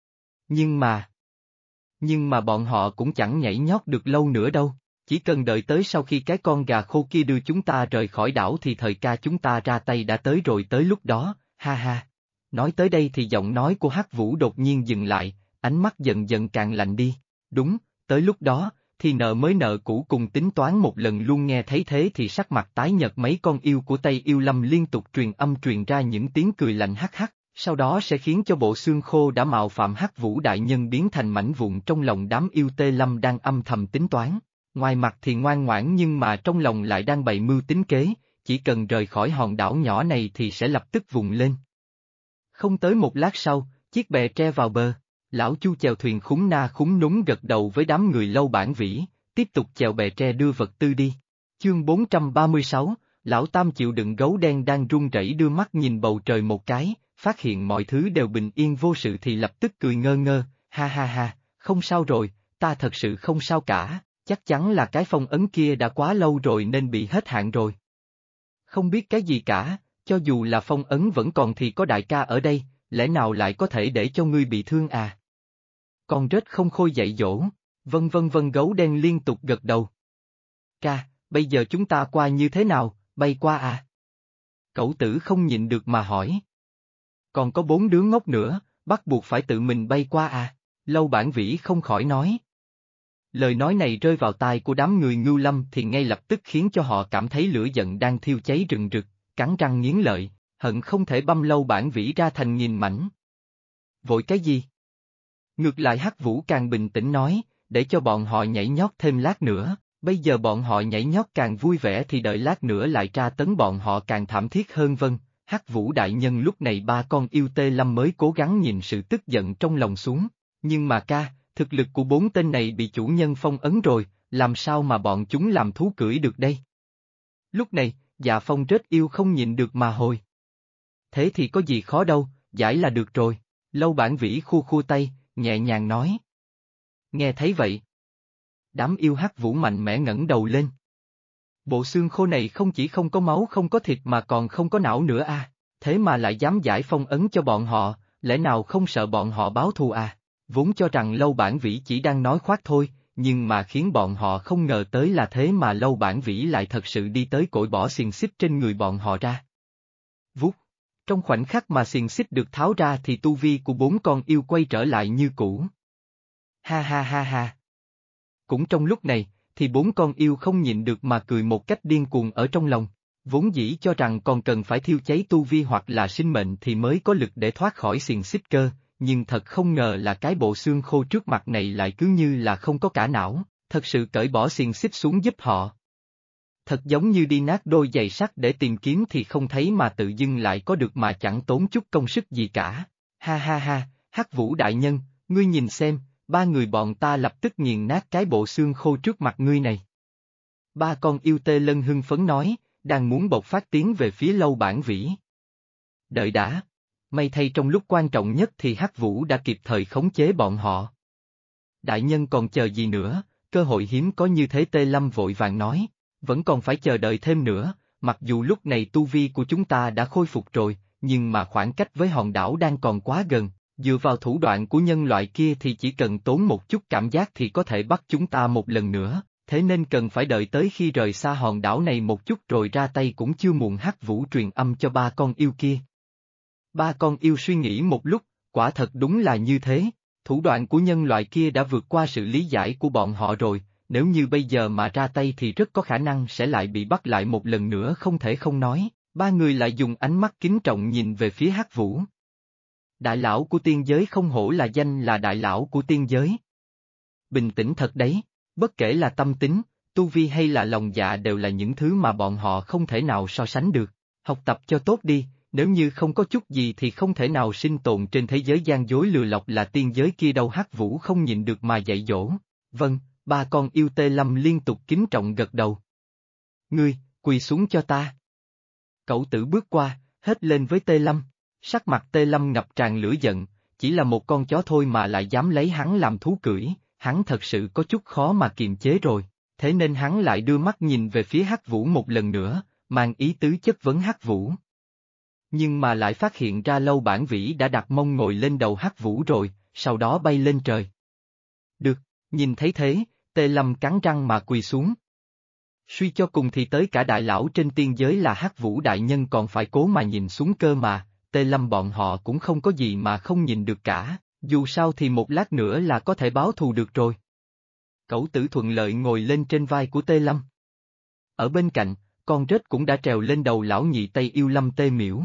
Nhưng mà bọn họ cũng chẳng nhảy nhót được lâu nữa đâu. Chỉ cần đợi tới sau khi cái con gà khô kia đưa chúng ta rời khỏi đảo thì thời ca chúng ta ra tay đã tới rồi, tới lúc đó, ha ha. Nói tới đây thì giọng nói của Hắc Vũ đột nhiên dừng lại, ánh mắt dần dần càng lạnh đi. Đúng, tới lúc đó, thì nợ mới nợ cũ cùng tính toán một lần luôn. Nghe thấy thế thì sắc mặt tái nhợt mấy con yêu của Tây Yêu Lâm liên tục truyền âm truyền ra những tiếng cười lạnh hắc hắc, sau đó sẽ khiến cho bộ xương khô đã mạo phạm Hắc Vũ đại nhân biến thành mảnh vụn trong lòng đám yêu Tê Lâm đang âm thầm tính toán. Ngoài mặt thì ngoan ngoãn nhưng mà trong lòng lại đang bày mưu tính kế, chỉ cần rời khỏi hòn đảo nhỏ này thì sẽ lập tức vùng lên. Không tới một lát sau, chiếc bè tre vào bờ, lão Chu chèo thuyền khúm na khúm núm gật đầu với đám người Lâu Bản Vĩ, tiếp tục chèo bè tre đưa vật tư đi. Chương 436, lão Tam chịu đựng gấu đen đang run rẩy đưa mắt nhìn bầu trời một cái, phát hiện mọi thứ đều bình yên vô sự thì lập tức cười ngơ ngơ, ha ha ha, không sao rồi, ta thật sự không sao cả. Chắc chắn là cái phong ấn kia đã quá lâu rồi nên bị hết hạn rồi. Không biết cái gì cả, cho dù là phong ấn vẫn còn thì có đại ca ở đây, lẽ nào lại có thể để cho ngươi bị thương à? Con rết không khôi dạy dỗ, vân gấu đen liên tục gật đầu. Ca, bây giờ chúng ta qua như thế nào, bay qua à? Cẩu tử không nhịn được mà hỏi. Còn có 4 đứa ngốc nữa, bắt buộc phải tự mình bay qua à? Lâu Bản Vĩ không khỏi nói. Lời nói này rơi vào tai của đám người Ngưu Lâm thì ngay lập tức khiến cho họ cảm thấy lửa giận đang thiêu cháy rừng rực, cắn răng nghiến lợi, hận không thể băm Lâu Bản Vĩ ra thành nghìn mảnh. Vội cái gì? Ngược lại Hắc Vũ càng bình tĩnh nói, để cho bọn họ nhảy nhót thêm lát nữa, bây giờ bọn họ nhảy nhót càng vui vẻ thì đợi lát nữa lại tra tấn bọn họ càng thảm thiết hơn. Vâng, Hắc Vũ đại nhân. Lúc này ba con yêu Tê Lâm mới cố gắng nhìn sự tức giận trong lòng xuống, nhưng mà ca, thực lực của 4 tên này bị chủ nhân phong ấn rồi, làm sao mà bọn chúng làm thú cưỡi được đây? Lúc này, Dạ Phong rết yêu không nhịn được mà hồi. Thế thì có gì khó đâu, giải là được rồi. Lâu Bản Vĩ khua khua tay, nhẹ nhàng nói. Nghe thấy vậy, đám yêu Hắc Vũ mạnh mẽ ngẩng đầu lên. Bộ xương khô này không chỉ không có máu không có thịt mà còn không có não nữa à? thế mà lại dám giải phong ấn cho bọn họ, lẽ nào không sợ bọn họ báo thù à? Vốn cho rằng Lâu Bản Vĩ chỉ đang nói khoác thôi, nhưng mà khiến bọn họ không ngờ tới là thế mà Lâu Bản Vĩ lại thật sự đi tới cội bỏ xiềng xích trên người bọn họ ra. Vút! Trong khoảnh khắc mà xiềng xích được tháo ra thì tu vi của 4 con yêu quay trở lại như cũ. Ha ha ha ha! Cũng trong lúc này, thì 4 con yêu không nhịn được mà cười một cách điên cuồng ở trong lòng, vốn dĩ cho rằng còn cần phải thiêu cháy tu vi hoặc là sinh mệnh thì mới có lực để thoát khỏi xiềng xích cơ, nhưng thật không ngờ là cái bộ xương khô trước mặt này lại cứ như là không có cả não, thật sự cởi bỏ xiềng xích xuống giúp họ. Thật giống như đi nát đôi giày sắt để tìm kiếm thì không thấy mà tự dưng lại có được mà chẳng tốn chút công sức gì cả. Ha ha ha, Hắc Vũ đại nhân, ngươi nhìn xem, 3 người bọn ta lập tức nghiền nát cái bộ xương khô trước mặt ngươi này. 3 con yêu tê lân hưng phấn nói, đang muốn bộc phát tiến về phía Lâu Bản Vĩ. Đợi đã. May thay trong lúc quan trọng nhất thì Hắc Vũ đã kịp thời khống chế bọn họ. Đại nhân còn chờ gì nữa, cơ hội hiếm có như thế. Tê Lâm vội vàng nói, vẫn còn phải chờ đợi thêm nữa, mặc dù lúc này tu vi của chúng ta đã khôi phục rồi, nhưng mà khoảng cách với hòn đảo đang còn quá gần, dựa vào thủ đoạn của nhân loại kia thì chỉ cần tốn một chút cảm giác thì có thể bắt chúng ta một lần nữa, thế nên cần phải đợi tới khi rời xa hòn đảo này một chút rồi ra tay cũng chưa muộn. Hắc Vũ truyền âm cho 3 con yêu kia. 3 con yêu suy nghĩ một lúc, quả thật đúng là như thế, thủ đoạn của nhân loại kia đã vượt qua sự lý giải của bọn họ rồi, nếu như bây giờ mà ra tay thì rất có khả năng sẽ lại bị bắt lại một lần nữa. Không thể không nói, 3 người lại dùng ánh mắt kính trọng nhìn về phía Hắc Vũ. Đại lão của tiên giới không hổ là danh là đại lão của tiên giới. Bình tĩnh thật đấy, bất kể là tâm tính, tu vi hay là lòng dạ đều là những thứ mà bọn họ không thể nào so sánh được, học tập cho tốt đi. Nếu như không có chút gì thì không thể nào sinh tồn trên thế giới gian dối lừa lọc là tiên giới kia đâu. Hắc Vũ không nhịn được mà dạy dỗ. Vâng, 3 con yêu Tê Lâm liên tục kính trọng gật đầu. Ngươi, quỳ xuống cho ta. Cẩu tử bước qua, hét lên với Tê Lâm. Sắc mặt Tê Lâm ngập tràn lửa giận, chỉ là một con chó thôi mà lại dám lấy hắn làm thú cưỡi, hắn thật sự có chút khó mà kiềm chế rồi, thế nên hắn lại đưa mắt nhìn về phía Hắc Vũ một lần nữa, mang ý tứ chất vấn Hắc Vũ. Nhưng mà lại phát hiện ra Lâu Bản Vĩ đã đặt mông ngồi lên đầu Hắc Vũ rồi, sau đó bay lên trời. Được, nhìn thấy thế, Tê Lâm cắn răng mà quỳ xuống. Suy cho cùng thì tới cả đại lão trên tiên giới là Hắc Vũ đại nhân còn phải cố mà nhìn xuống cơ mà, Tê Lâm bọn họ cũng không có gì mà không nhìn được cả, dù sao thì một lát nữa là có thể báo thù được rồi. Cẩu tử thuận lợi ngồi lên trên vai của Tê Lâm. Ở bên cạnh, con rết cũng đã trèo lên đầu lão nhị Tây Yêu Lâm Tê Miễu.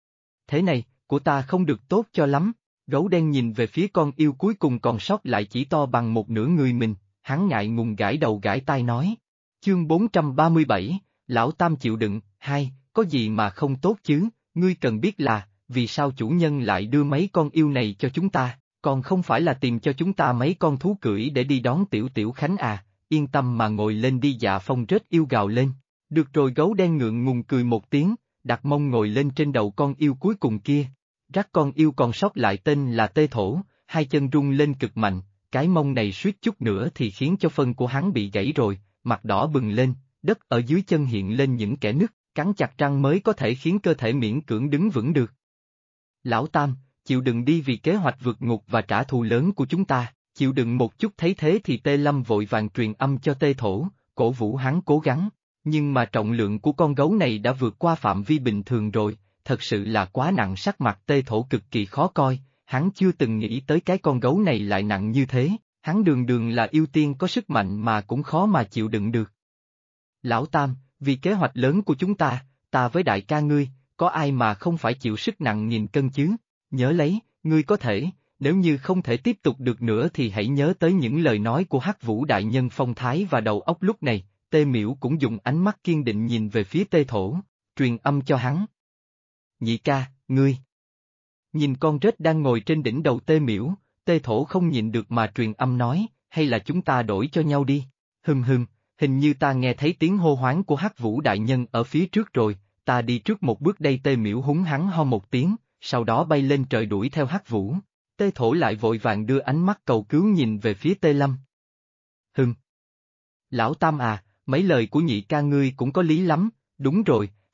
Thế này, của ta không được tốt cho lắm, gấu đen nhìn về phía con yêu cuối cùng còn sót lại chỉ to bằng một nửa người mình, hắn ngại ngùng gãi đầu gãi tai nói. Chương 437, Lão Tam chịu đựng, 2, có gì mà không tốt chứ, ngươi cần biết là, vì sao chủ nhân lại đưa mấy con yêu này cho chúng ta, còn không phải là tìm cho chúng ta mấy con thú cưỡi để đi đón Tiểu Tiểu Khánh à, yên tâm mà ngồi lên đi. Dạ Phong rết yêu gào lên. Được rồi, gấu đen ngượng ngùng cười một tiếng, đặt mông ngồi lên trên đầu con yêu cuối cùng kia. Rắc con yêu còn sót lại tên là Tê Thổ, 2 chân rung lên cực mạnh, cái mông này suýt chút nữa thì khiến cho phân của hắn bị gãy rồi, mặt đỏ bừng lên, đất ở dưới chân hiện lên những kẽ nứt, cắn chặt răng mới có thể khiến cơ thể miễn cưỡng đứng vững được. Lão Tam, chịu đựng đi vì kế hoạch vượt ngục và trả thù lớn của chúng ta, chịu đựng một chút. Thấy thế thì Tê Lâm vội vàng truyền âm cho Tê Thổ, cổ vũ hắn cố gắng. Nhưng mà trọng lượng của con gấu này đã vượt qua phạm vi bình thường rồi, thật sự là quá nặng. Sắc mặt Tê Thổ cực kỳ khó coi, hắn chưa từng nghĩ tới cái con gấu này lại nặng như thế, hắn đường đường là yêu tiên có sức mạnh mà cũng khó mà chịu đựng được. Lão Tam, vì kế hoạch lớn của chúng ta với đại ca ngươi, có ai mà không phải chịu sức nặng 1000 cân chứ, nhớ lấy, ngươi có thể, nếu như không thể tiếp tục được nữa thì hãy nhớ tới những lời nói của Hắc Vũ đại nhân phong thái và đầu óc lúc này. Tê Miễu cũng dùng ánh mắt kiên định nhìn về phía Tê Thổ, truyền âm cho hắn. Nhị ca, ngươi. Nhìn con rết đang ngồi trên đỉnh đầu Tê Miễu, Tê Thổ không nhịn được mà truyền âm nói, hay là chúng ta đổi cho nhau đi. Hình như ta nghe thấy tiếng hô hoán của Hắc Vũ đại nhân ở phía trước rồi, ta đi trước một bước đây. Tê Miễu húng hắn ho một tiếng, sau đó bay lên trời đuổi theo Hắc Vũ. Tê Thổ lại vội vàng đưa ánh mắt cầu cứu nhìn về phía Tê Lâm. Lão Tam à, mấy lời của nhị ca ngươi cũng có lý lắm, đúng rồi,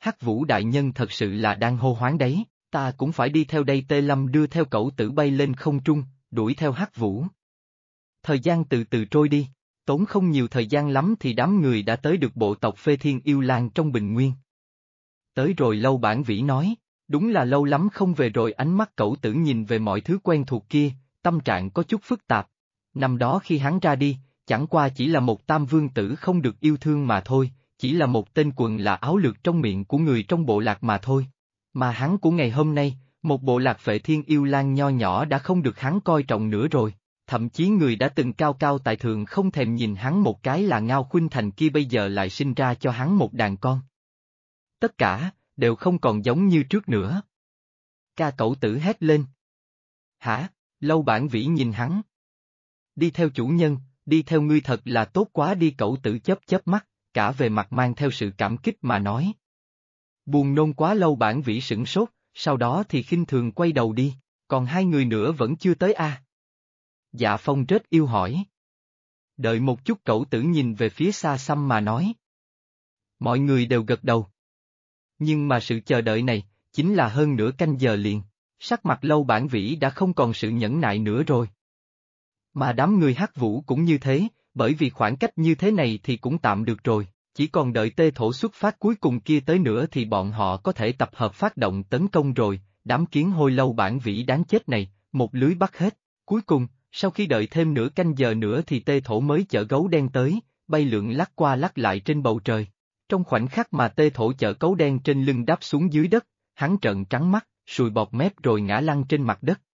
Hắc Vũ đại nhân thật sự là đang hô hoáng đấy, ta cũng phải đi theo đây. Tê Lâm đưa theo cẩu tử bay lên không trung, đuổi theo Hắc Vũ. Thời gian từ từ trôi đi, tốn không nhiều thời gian lắm thì đám người đã tới được bộ tộc Phê Thiên Yêu Lang trong Bình Nguyên. Tới rồi. Lâu Bản Vĩ nói, đúng là lâu lắm không về rồi. Ánh mắt cẩu tử nhìn về mọi thứ quen thuộc kia, tâm trạng có chút phức tạp. Năm đó khi hắn ra đi, chẳng qua chỉ là một tam vương tử không được yêu thương mà thôi, chỉ là một tên quần là áo lược trong miệng của người trong bộ lạc mà thôi. Mà hắn của ngày hôm nay, một bộ lạc Phệ Thiên Yêu Lang nho nhỏ đã không được hắn coi trọng nữa rồi. Thậm chí người đã từng cao cao tại thượng không thèm nhìn hắn một cái là Ngao Khuynh Thành kia bây giờ lại sinh ra cho hắn một đàn con. Tất cả, đều không còn giống như trước nữa. Ca cẩu tử hét lên. Hả? Lâu Bản Vĩ nhìn hắn. Đi theo chủ nhân, đi theo ngươi thật là tốt quá đi. Cẩu tử chớp chớp mắt, cả về mặt mang theo sự cảm kích mà nói. Buồn nôn quá. Lâu Bản Vĩ sửng sốt, sau đó thì khinh thường quay đầu đi, còn hai người nữa vẫn chưa tới à? Dạ Phong rất yêu hỏi. Đợi một chút. Cẩu tử nhìn về phía xa xăm mà nói. Mọi người đều gật đầu. Nhưng mà sự chờ đợi này, chính là hơn nửa canh giờ liền, sắc mặt Lâu Bản Vĩ đã không còn sự nhẫn nại nữa rồi. Mà đám người Hắc Vũ cũng như thế, bởi vì khoảng cách như thế này thì cũng tạm được rồi, chỉ còn đợi Tê Thổ xuất phát cuối cùng kia tới nữa thì bọn họ có thể tập hợp phát động tấn công rồi. Đám kiến hôi Lâu Bản Vĩ đáng chết này, một lưới bắt hết. Cuối cùng, sau khi đợi thêm nửa canh giờ nữa thì Tê Thổ mới chở gấu đen tới, bay lượn lắc qua lắc lại trên bầu trời. Trong khoảnh khắc mà Tê Thổ chở gấu đen trên lưng đáp xuống dưới đất, hắn trợn trắng mắt, sùi bọt mép rồi ngã lăn trên mặt đất.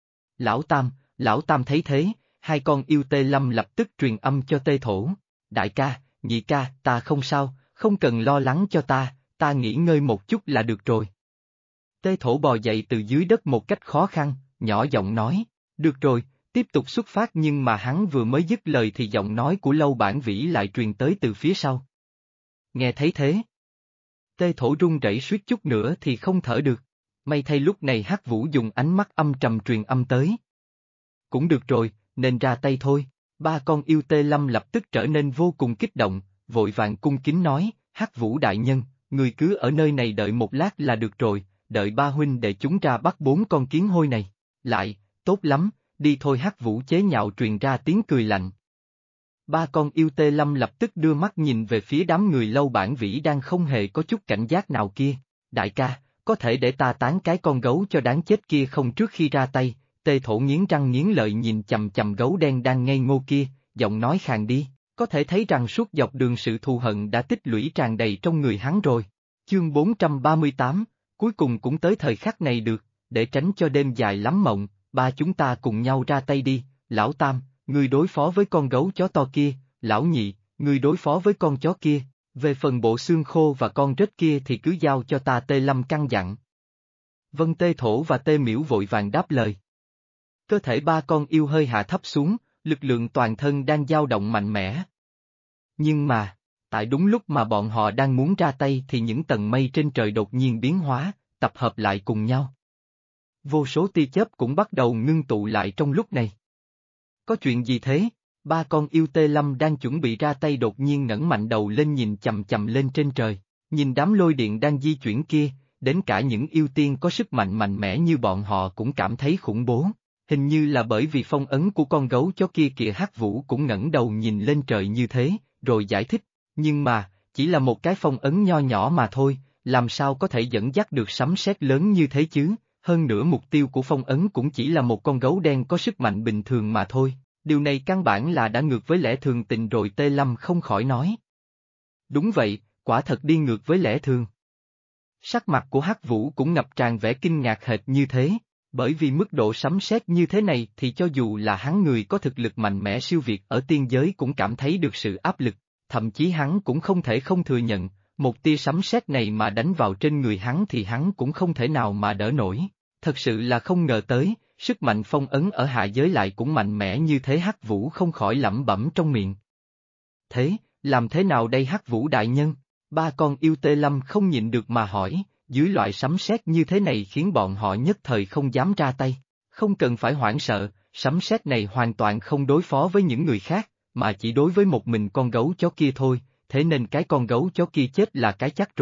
Lão Tam thấy thế, hai con yêu Tê Lâm lập tức truyền âm cho Tê Thổ. Đại ca, nhị ca, ta không sao, không cần lo lắng cho ta nghỉ ngơi một chút là được rồi. Tê Thổ bò dậy từ dưới đất một cách khó khăn, nhỏ giọng nói, được rồi, tiếp tục xuất phát. Nhưng mà hắn vừa mới dứt lời thì giọng nói của Lâu Bản Vĩ lại truyền tới từ phía sau. Nghe thấy thế, Tê Thổ run rẩy suýt chút nữa thì không thở được. May thay lúc này Hắc Vũ dùng ánh mắt âm trầm truyền âm tới. Cũng được rồi, nên ra tay thôi. Ba con yêu Tê Lâm lập tức trở nên vô cùng kích động, vội vàng cung kính nói, Hắc Vũ đại nhân, người cứ ở nơi này đợi một lát là được rồi, đợi ba huynh để chúng ra bắt 4 con kiến hôi này. Lại, tốt lắm, đi thôi. Hắc Vũ chế nhạo truyền ra tiếng cười lạnh. Ba con yêu Tê Lâm lập tức đưa mắt nhìn về phía đám người Lâu Bản Vĩ đang không hề có chút cảnh giác nào kia. Đại ca, có thể để ta tán cái con gấu cho đáng chết kia không? Trước khi ra tay, Tê Thổ nghiến răng nghiến lợi nhìn chằm chằm gấu đen đang ngây ngô kia, giọng nói khàn đi, có thể thấy rằng suốt dọc đường sự thù hận đã tích lũy tràn đầy trong người hắn rồi. Chương 438, cuối cùng cũng tới thời khắc này được, để tránh cho đêm dài lắm mộng, ba chúng ta cùng nhau ra tay đi. Lão Tam, ngươi đối phó với con gấu chó to kia, lão Nhị, ngươi đối phó với con chó kia, về phần bộ xương khô và con rết kia thì cứ giao cho ta. Tê Lâm căn dặn. Vân. Tê Thổ và Tê Miễu vội vàng đáp lời. Cơ thể ba con yêu hơi hạ thấp xuống, lực lượng toàn thân đang dao động mạnh mẽ. Nhưng mà, tại đúng lúc mà bọn họ đang muốn ra tay thì những tầng mây trên trời đột nhiên biến hóa, tập hợp lại cùng nhau. Vô số tia chớp cũng bắt đầu ngưng tụ lại trong lúc này. Có chuyện gì thế? Ba con yêu Tê Lâm đang chuẩn bị ra tay đột nhiên ngẩng mạnh đầu lên nhìn chằm chằm lên trên trời, nhìn đám lôi điện đang di chuyển kia, đến cả những yêu tiên có sức mạnh mạnh mẽ như bọn họ cũng cảm thấy khủng bố. Hình như là bởi vì phong ấn của con gấu chó kia kìa. Hắc Vũ cũng ngẩng đầu nhìn lên trời như thế, rồi giải thích, nhưng mà, chỉ là một cái phong ấn nho nhỏ mà thôi, làm sao có thể dẫn dắt được sấm sét lớn như thế chứ? Hơn nữa mục tiêu của phong ấn cũng chỉ là một con gấu đen có sức mạnh bình thường mà thôi, điều này căn bản là đã ngược với lẽ thường tình rồi. Tê Lâm không khỏi nói. Đúng vậy, quả thật đi ngược với lẽ thường. Sắc mặt của Hắc Vũ cũng ngập tràn vẻ kinh ngạc hệt như thế, bởi vì mức độ sấm sét như thế này thì cho dù là hắn người có thực lực mạnh mẽ siêu việt ở tiên giới cũng cảm thấy được sự áp lực, thậm chí hắn cũng không thể không thừa nhận, một tia sấm sét này mà đánh vào trên người hắn thì hắn cũng không thể nào mà đỡ nổi. Thật sự là không ngờ tới, sức mạnh phong ấn ở hạ giới lại cũng mạnh mẽ như thế. Hắc Vũ không khỏi lẩm bẩm trong miệng. Thế, làm thế nào đây Hắc Vũ đại nhân? Ba con yêu Tê Lâm không nhịn được mà hỏi, dưới loại sấm sét như thế này khiến bọn họ nhất thời không dám ra tay. Không cần phải hoảng sợ, sấm sét này hoàn toàn không đối phó với những người khác, mà chỉ đối với một mình con gấu chó kia thôi, thế nên cái con gấu chó kia chết là cái chắc rồi.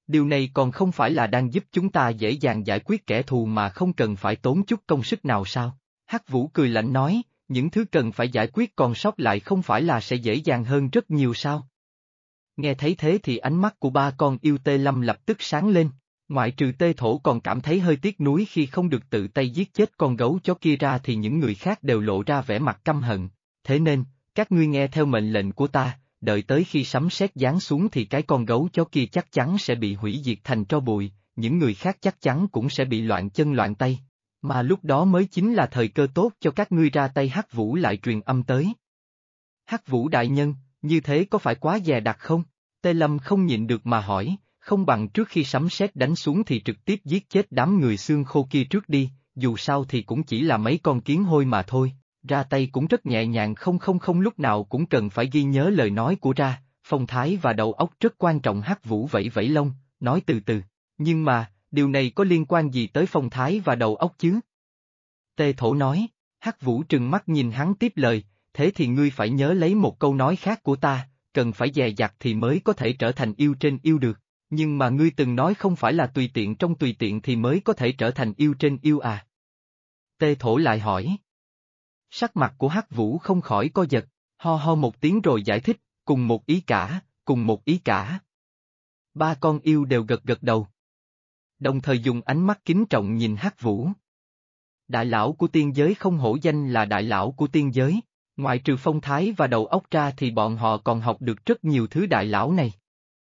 Điều này còn không phải là đang giúp chúng ta dễ dàng giải quyết kẻ thù mà không cần phải tốn chút công sức nào sao? Hắc Vũ cười lạnh nói, những thứ cần phải giải quyết còn sót lại không phải là sẽ dễ dàng hơn rất nhiều sao? Nghe thấy thế thì ánh mắt của ba con yêu Tê Lâm lập tức sáng lên, ngoại trừ Tê Thổ còn cảm thấy hơi tiếc nuối khi không được tự tay giết chết con gấu chó kia ra thì những người khác đều lộ ra vẻ mặt căm hận, thế nên, các ngươi nghe theo mệnh lệnh của ta, đợi tới khi sấm sét giáng xuống thì cái con gấu chó kia chắc chắn sẽ bị hủy diệt thành tro bụi, những người khác chắc chắn cũng sẽ bị loạn chân loạn tay. Mà lúc đó mới chính là thời cơ tốt cho các ngươi ra tay. Hắc Vũ lại truyền âm tới. Hắc Vũ đại nhân, như thế có phải quá dè đặt không? Tê Lâm không nhịn được mà hỏi, không bằng trước khi sấm sét đánh xuống thì trực tiếp giết chết đám người xương khô kia trước đi, dù sao thì cũng chỉ là mấy con kiến hôi mà thôi, ra tay cũng rất nhẹ nhàng. Không lúc nào cũng cần phải ghi nhớ lời nói của ra, phong thái và đầu óc rất quan trọng. Hắc Vũ vẫy vẫy lông, nói từ từ, nhưng mà, điều này có liên quan gì tới phong thái và đầu óc chứ? Tê Thổ nói, Hắc Vũ trừng mắt nhìn hắn tiếp lời, thế thì ngươi phải nhớ lấy một câu nói khác của ta, cần phải dè dặt thì mới có thể trở thành yêu trên yêu được, nhưng mà ngươi từng nói không phải là tùy tiện trong tùy tiện thì mới có thể trở thành yêu trên yêu à? Tê Thổ lại hỏi. Sắc mặt của Hắc Vũ không khỏi co giật, ho ho một tiếng rồi giải thích, cùng một ý cả, cùng một ý cả. Ba con yêu đều gật gật đầu. Đồng thời dùng ánh mắt kính trọng nhìn Hắc Vũ. Đại lão của tiên giới không hổ danh là đại lão của tiên giới, ngoại trừ phong thái và đầu óc ra thì bọn họ còn học được rất nhiều thứ đại lão này.